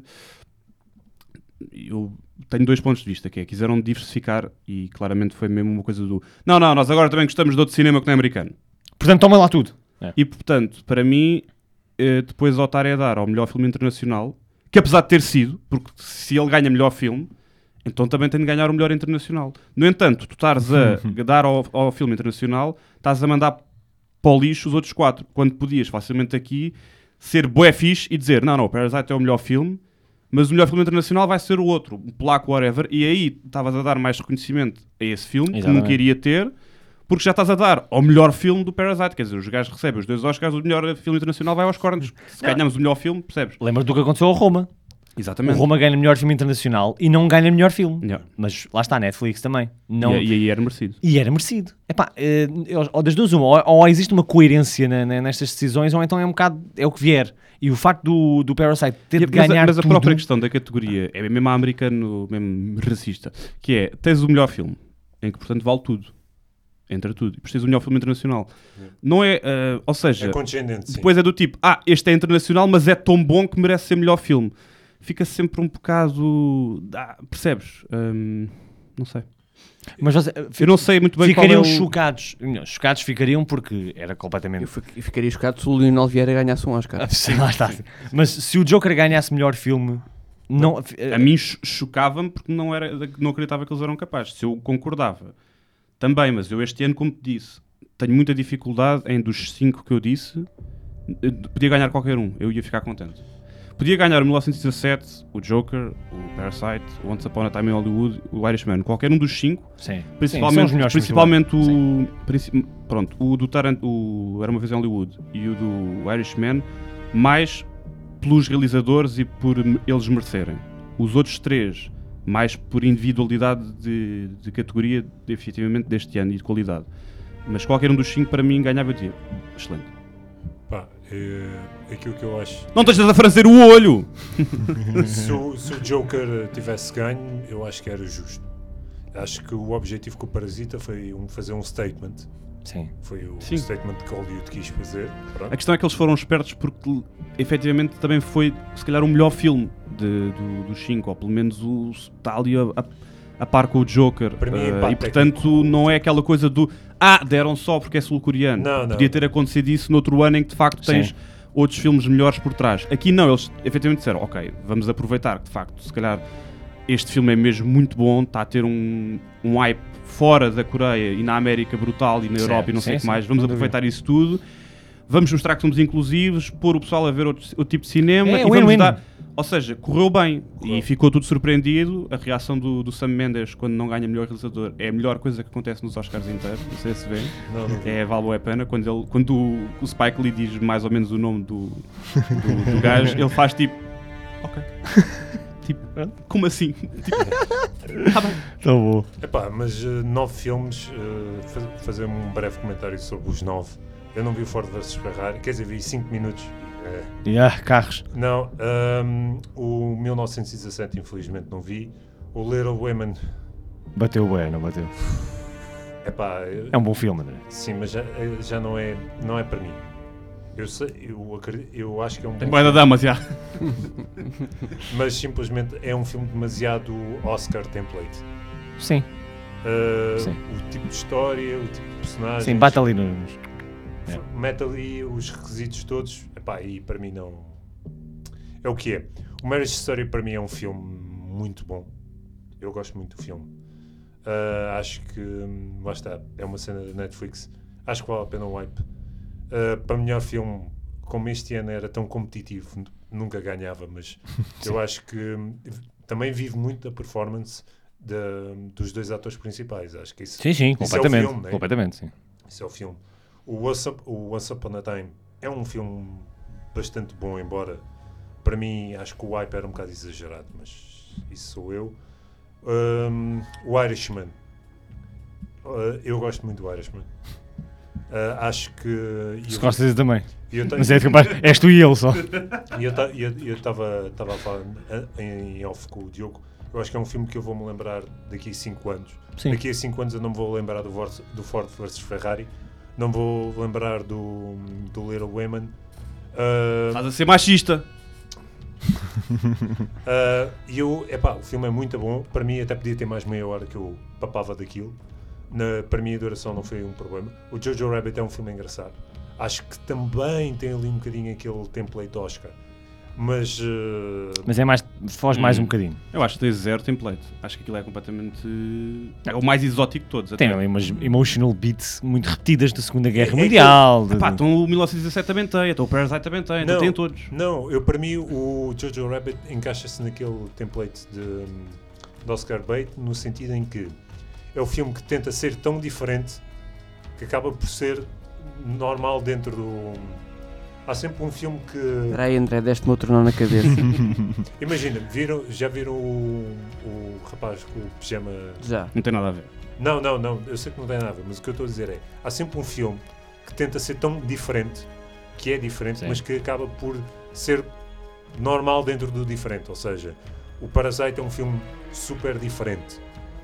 Eu tenho 2 pontos de vista, que é, quiseram diversificar e claramente foi mesmo uma coisa do... Não, nós agora também gostamos de outro cinema que não é americano. Portanto, toma lá tudo. E portanto, para mim, depois ao estarem a dar ao melhor filme internacional, que apesar de ter sido, porque se ele ganha melhor filme, então também tem de ganhar o melhor internacional. No entanto, tu estares a dar ao filme internacional, estás a mandar para o lixo os outros 4, quando podias facilmente aqui ser bué fixe e dizer, não, o Parasite é o melhor filme, mas o melhor filme internacional vai ser o outro, um polaco, whatever, e aí estavas a dar mais reconhecimento a esse filme, que Exatamente. nunca iria ter, porque já estás a dar ao melhor filme do Parasite. Quer dizer, os gajos recebem os 2 Oscars, o melhor filme internacional vai aos cornos. Se ganhamos o melhor filme, percebes? Lembra-te do que aconteceu ao Roma. O Exatamente. Roma ganha melhor filme internacional e não ganha melhor filme. Yeah. Mas lá está, Netflix também. Não... E aí era merecido. E era merecido. Epá, ou das duas uma, ou existe uma coerência nestas decisões, ou então é um bocado, é o que vier. E o facto do Parasite ter de ganhar mas a tudo... própria questão da categoria é mesmo americano, mesmo racista, que é, tens o melhor filme, em que portanto vale tudo, entra tudo, e depois tens o melhor filme internacional. Não é, ou seja, É condescendente, sim. depois é do tipo, este é internacional, mas é tão bom que merece ser melhor filme. Fica sempre um bocado, percebes? Não sei. Mas você, Eu não sei muito bem ficariam qual é o... chocados. Não, chocados ficariam porque era completamente... Eu ficaria chocado se o Lionel Vieira ganhasse um Oscar. Lá está. Mas se o Joker ganhasse melhor filme, não... A mim chocava-me porque não acreditava que eles eram capazes. Se eu concordava também, mas eu este ano, como te disse, tenho muita dificuldade em dos 5 que eu disse, podia ganhar qualquer um, eu ia ficar contente. Podia ganhar o 1917, o Joker, o Parasite, o Once Upon a Time in Hollywood, o Irishman, qualquer um dos 5, Sim. principalmente, Sim, são os melhores principalmente filmes o do Tarantino, o Era Uma Vez em Hollywood e o do Irishman, mais pelos realizadores e por eles merecerem. Os outros 3, mais por individualidade de categoria, efetivamente, deste ano e de qualidade. Mas qualquer um dos 5 para mim ganhava de excelente. Pá, aquilo que eu acho. Não estejas a franzer o olho! se o Joker tivesse ganho, eu acho que era justo. Acho que o objetivo com o Parasita foi fazer um statement. Sim. Foi o Sim. statement que Hollywood quis fazer. Pronto. A questão é que eles foram espertos porque efetivamente também foi se calhar o melhor filme dos 5, ou pelo menos está ali a par com o Joker. Para mim, E portanto não é aquela coisa do deram só porque é sul-coreano. Não. Podia ter acontecido isso noutro ano em que de facto tens outros filmes melhores por trás. Aqui não, eles efetivamente disseram, ok, vamos aproveitar que de facto se calhar este filme é mesmo muito bom, está a ter um hype fora da Coreia e na América brutal e na Europa e não sei o que mais, vamos aproveitar isso tudo, vamos mostrar que somos inclusivos, pôr o pessoal a ver outro tipo de cinema e vamos dar... Ou seja, correu bem e ficou tudo surpreendido. A reação do Sam Mendes quando não ganha melhor realizador é a melhor coisa que acontece nos Oscars inteiros, não sei se vê. Não. Vale a pena quando o Spike Lee diz mais ou menos o nome do gajo, ele faz tipo ok. Tipo, como assim? Tipo, tá bem. Tão bom. Epá, mas 9 filmes, fazer um breve comentário sobre os 9. Eu não vi o Ford vs Ferrari, quer dizer, vi 5 minutos. Carros. Não, o 1917 infelizmente não vi. O Little Women, Bateu bem, não bateu? epá, É um bom filme, André. sim, mas já não é para mim. Eu sei, eu acho que é um Tem bom boia da dama, já. mas simplesmente é um filme demasiado Oscar template. Sim. Sim. O tipo de história, o tipo de personagem. Sim, bate ali nos... Mete ali os requisitos todos, epá, e para mim não... É o que é. O Marriage Story para mim é um filme muito bom. Eu gosto muito do filme. Acho que, lá está, é uma cena da Netflix. Acho que vale a pena o hype. Para melhor filme, como este ano era tão competitivo, nunca ganhava, mas eu acho que também vive muito da performance dos dois atores principais. Acho que isso, Sim, isso completamente. é o filme, né? Completamente, sim. Isso é o filme. O Once Upon a Time é um filme bastante bom, embora para mim acho que o hype era um bocado exagerado, mas isso sou eu. O Irishman. Eu gosto muito do Irishman. Acho que... Scorsese também. Eu Mas é capaz, és tu e ele só. eu estava a falar em off com o Diogo. Eu acho que é um filme que eu vou-me lembrar daqui a 5 anos. Sim. Daqui a 5 anos eu não me vou lembrar do Ford vs Ferrari. Não vou lembrar do Little Women. Estás a ser machista. O filme é muito bom. Para mim até podia ter mais meia hora que eu papava daquilo. Para mim a duração não foi um problema. O Jojo Rabbit é um filme engraçado. Acho que também tem ali um bocadinho aquele template Oscar. Mas é mais, foge mais um bocadinho. Eu acho que tem zero template. Acho que aquilo é completamente... É o mais exótico de todos. Tem ali umas emotional beats muito repetidas da Segunda Guerra Mundial. Então o 1917 também tem, então o Parasite também tem, então tem todos. Não, para mim o Jojo Rabbit encaixa-se naquele template de Oscar bait, no sentido em que é o filme que tenta ser tão diferente que acaba por ser normal dentro do... Há sempre um filme que... Espera aí, André, deste-me outro nó na cabeça. Imagina, já viram o rapaz com o pijama... Já. Não tem nada a ver. Não, eu sei que não tem nada a ver, mas o que eu estou a dizer é, há sempre um filme que tenta ser tão diferente, que é diferente, Sim. mas que acaba por ser normal dentro do diferente, ou seja, o Parasite é um filme super diferente.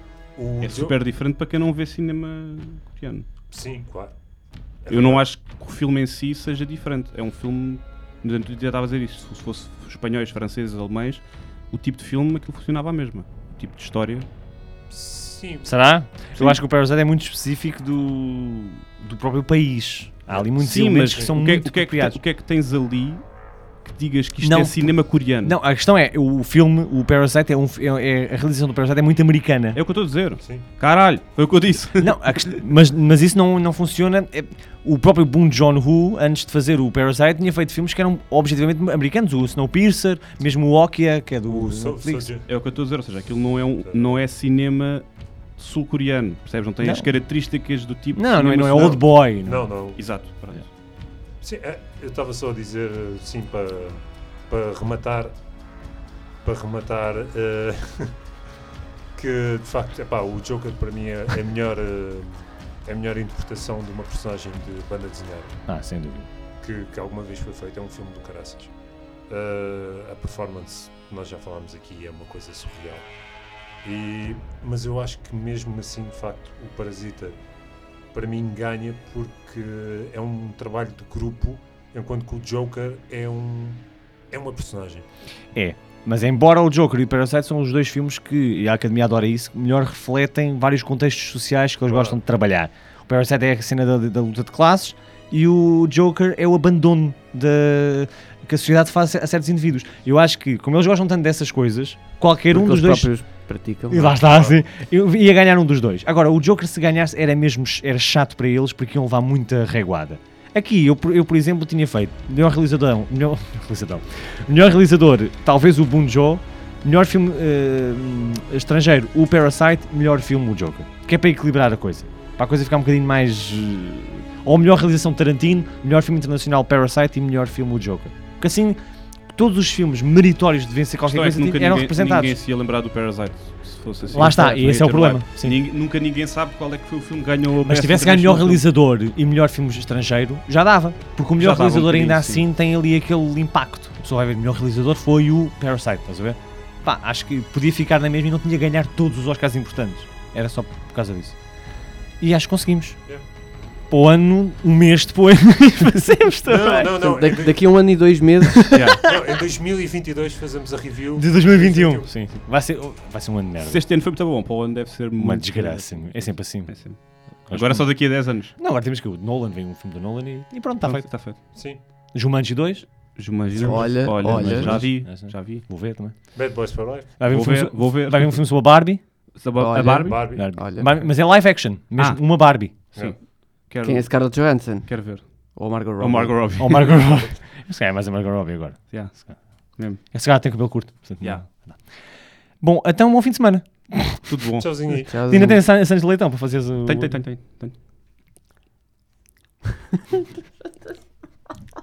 É super diferente para quem não vê cinema coreano. Sim, claro. Eu não acho que o filme em si seja diferente. É um filme... Eu já estava a dizer isso. Se fosse espanhóis, franceses, alemães, o tipo de filme, aquilo funcionava a mesma. O tipo de história... Sim. Será? Sim. Eu acho que o Parasite é muito específico do próprio país. Há ali muitos Sim, elementos mas que são o muito que é copiados. o que é que tens ali que digas que isto Não, é cinema coreano? Não, a questão é, o filme, o Parasite, a realização do Parasite é muito americana. É o que eu estou a dizer. Sim. Caralho, foi o que eu disse. Não, mas isso não funciona. O próprio Bong Joon-ho, antes de fazer o Parasite, tinha feito filmes que eram objetivamente americanos. O Snowpiercer, mesmo o Okja, que é do Netflix. É o que eu estou a dizer. Ou seja, aquilo não é cinema sul-coreano. Percebes? Não tem Não. as características do tipo de Não cinema é Old Boy. Não. Exato. Pronto. Sim, eu estava só a dizer, sim, para rematar, que de facto, o Joker para mim é a melhor interpretação de uma personagem de banda desenhada Sem dúvida. que alguma vez foi feita. É um filme do caraças. A performance, nós já falámos aqui, é uma coisa surreal. Mas eu acho que mesmo assim, de facto, o Parasita para mim ganha porque é um trabalho de grupo, enquanto que o Joker é uma personagem. Mas embora o Joker e o Parasite são os dois filmes que, e a Academia adora isso, que melhor refletem vários contextos sociais que eles gostam de trabalhar. O Parasite é a cena da luta de classes e o Joker é o abandono que a sociedade faz a certos indivíduos. Eu acho que, como eles gostam tanto dessas coisas, qualquer um dos dois... próprios praticam. E lá está, assim, eu ia ganhar um dos dois. Agora, o Joker, se ganhasse, era chato para eles porque iam levar muita reguada. Aqui, eu por exemplo, tinha feito melhor realizador, talvez o Bong Joon, melhor filme estrangeiro, o Parasite, melhor filme, o Joker. Que é para equilibrar a coisa. Para a coisa ficar um bocadinho mais... ou melhor realização Tarantino, melhor filme internacional Parasite e melhor filme o Joker. Porque assim, todos os filmes meritórios de vencer qualquer coisa eram representados. Ninguém se ia lembrar do Parasite, se fosse assim. Lá está, e esse é o problema. Nunca ninguém sabe qual é que foi o filme que ganhou. Mas se tivesse ganho melhor realizador e melhor filme estrangeiro, já dava. Porque o melhor realizador ainda assim tem ali aquele impacto. A pessoa vai ver, o melhor realizador foi o Parasite, estás a ver? Acho que podia ficar na mesma e não tinha que ganhar todos os Oscars importantes. Era só por causa disso. E acho que conseguimos. Para o ano, um mês depois, fazemos também. Não. Daqui a 1 ano e 2 meses. Em 2022 fazemos a review de 2021. Sim. Vai ser um ano de merda. Se este ano foi muito bom, para o ano deve ser uma desgraça. É sempre assim. Agora só daqui a 10 anos. Não, agora temos que o Nolan, vem um filme do Nolan e pronto, está feito. Está feito. Sim. Jumanji 2. Olha. mas já vi. Vou ver também. Bad Boys for Life. Vai haver Vou ver. Vai haver um filme sobre a Barbie. A Barbie? Barbie. Olha. Mas é live action, mesmo uma Barbie. Sim. Quero, Quem é Scarlett Johansson? quero ver. Ou Margot Robbie? O Margot Robbie. Ou Margot Robbie. Se calhar é mais a Margot Robbie agora. Yeah. Mesmo. Esse cara tem cabelo curto. Portanto, Yeah. não. Bom, então bom fim de semana. Tudo bom. Tchauzinho aí. Tchauzinho. Ainda tem Santos de Leitão para fazeres o... Tem.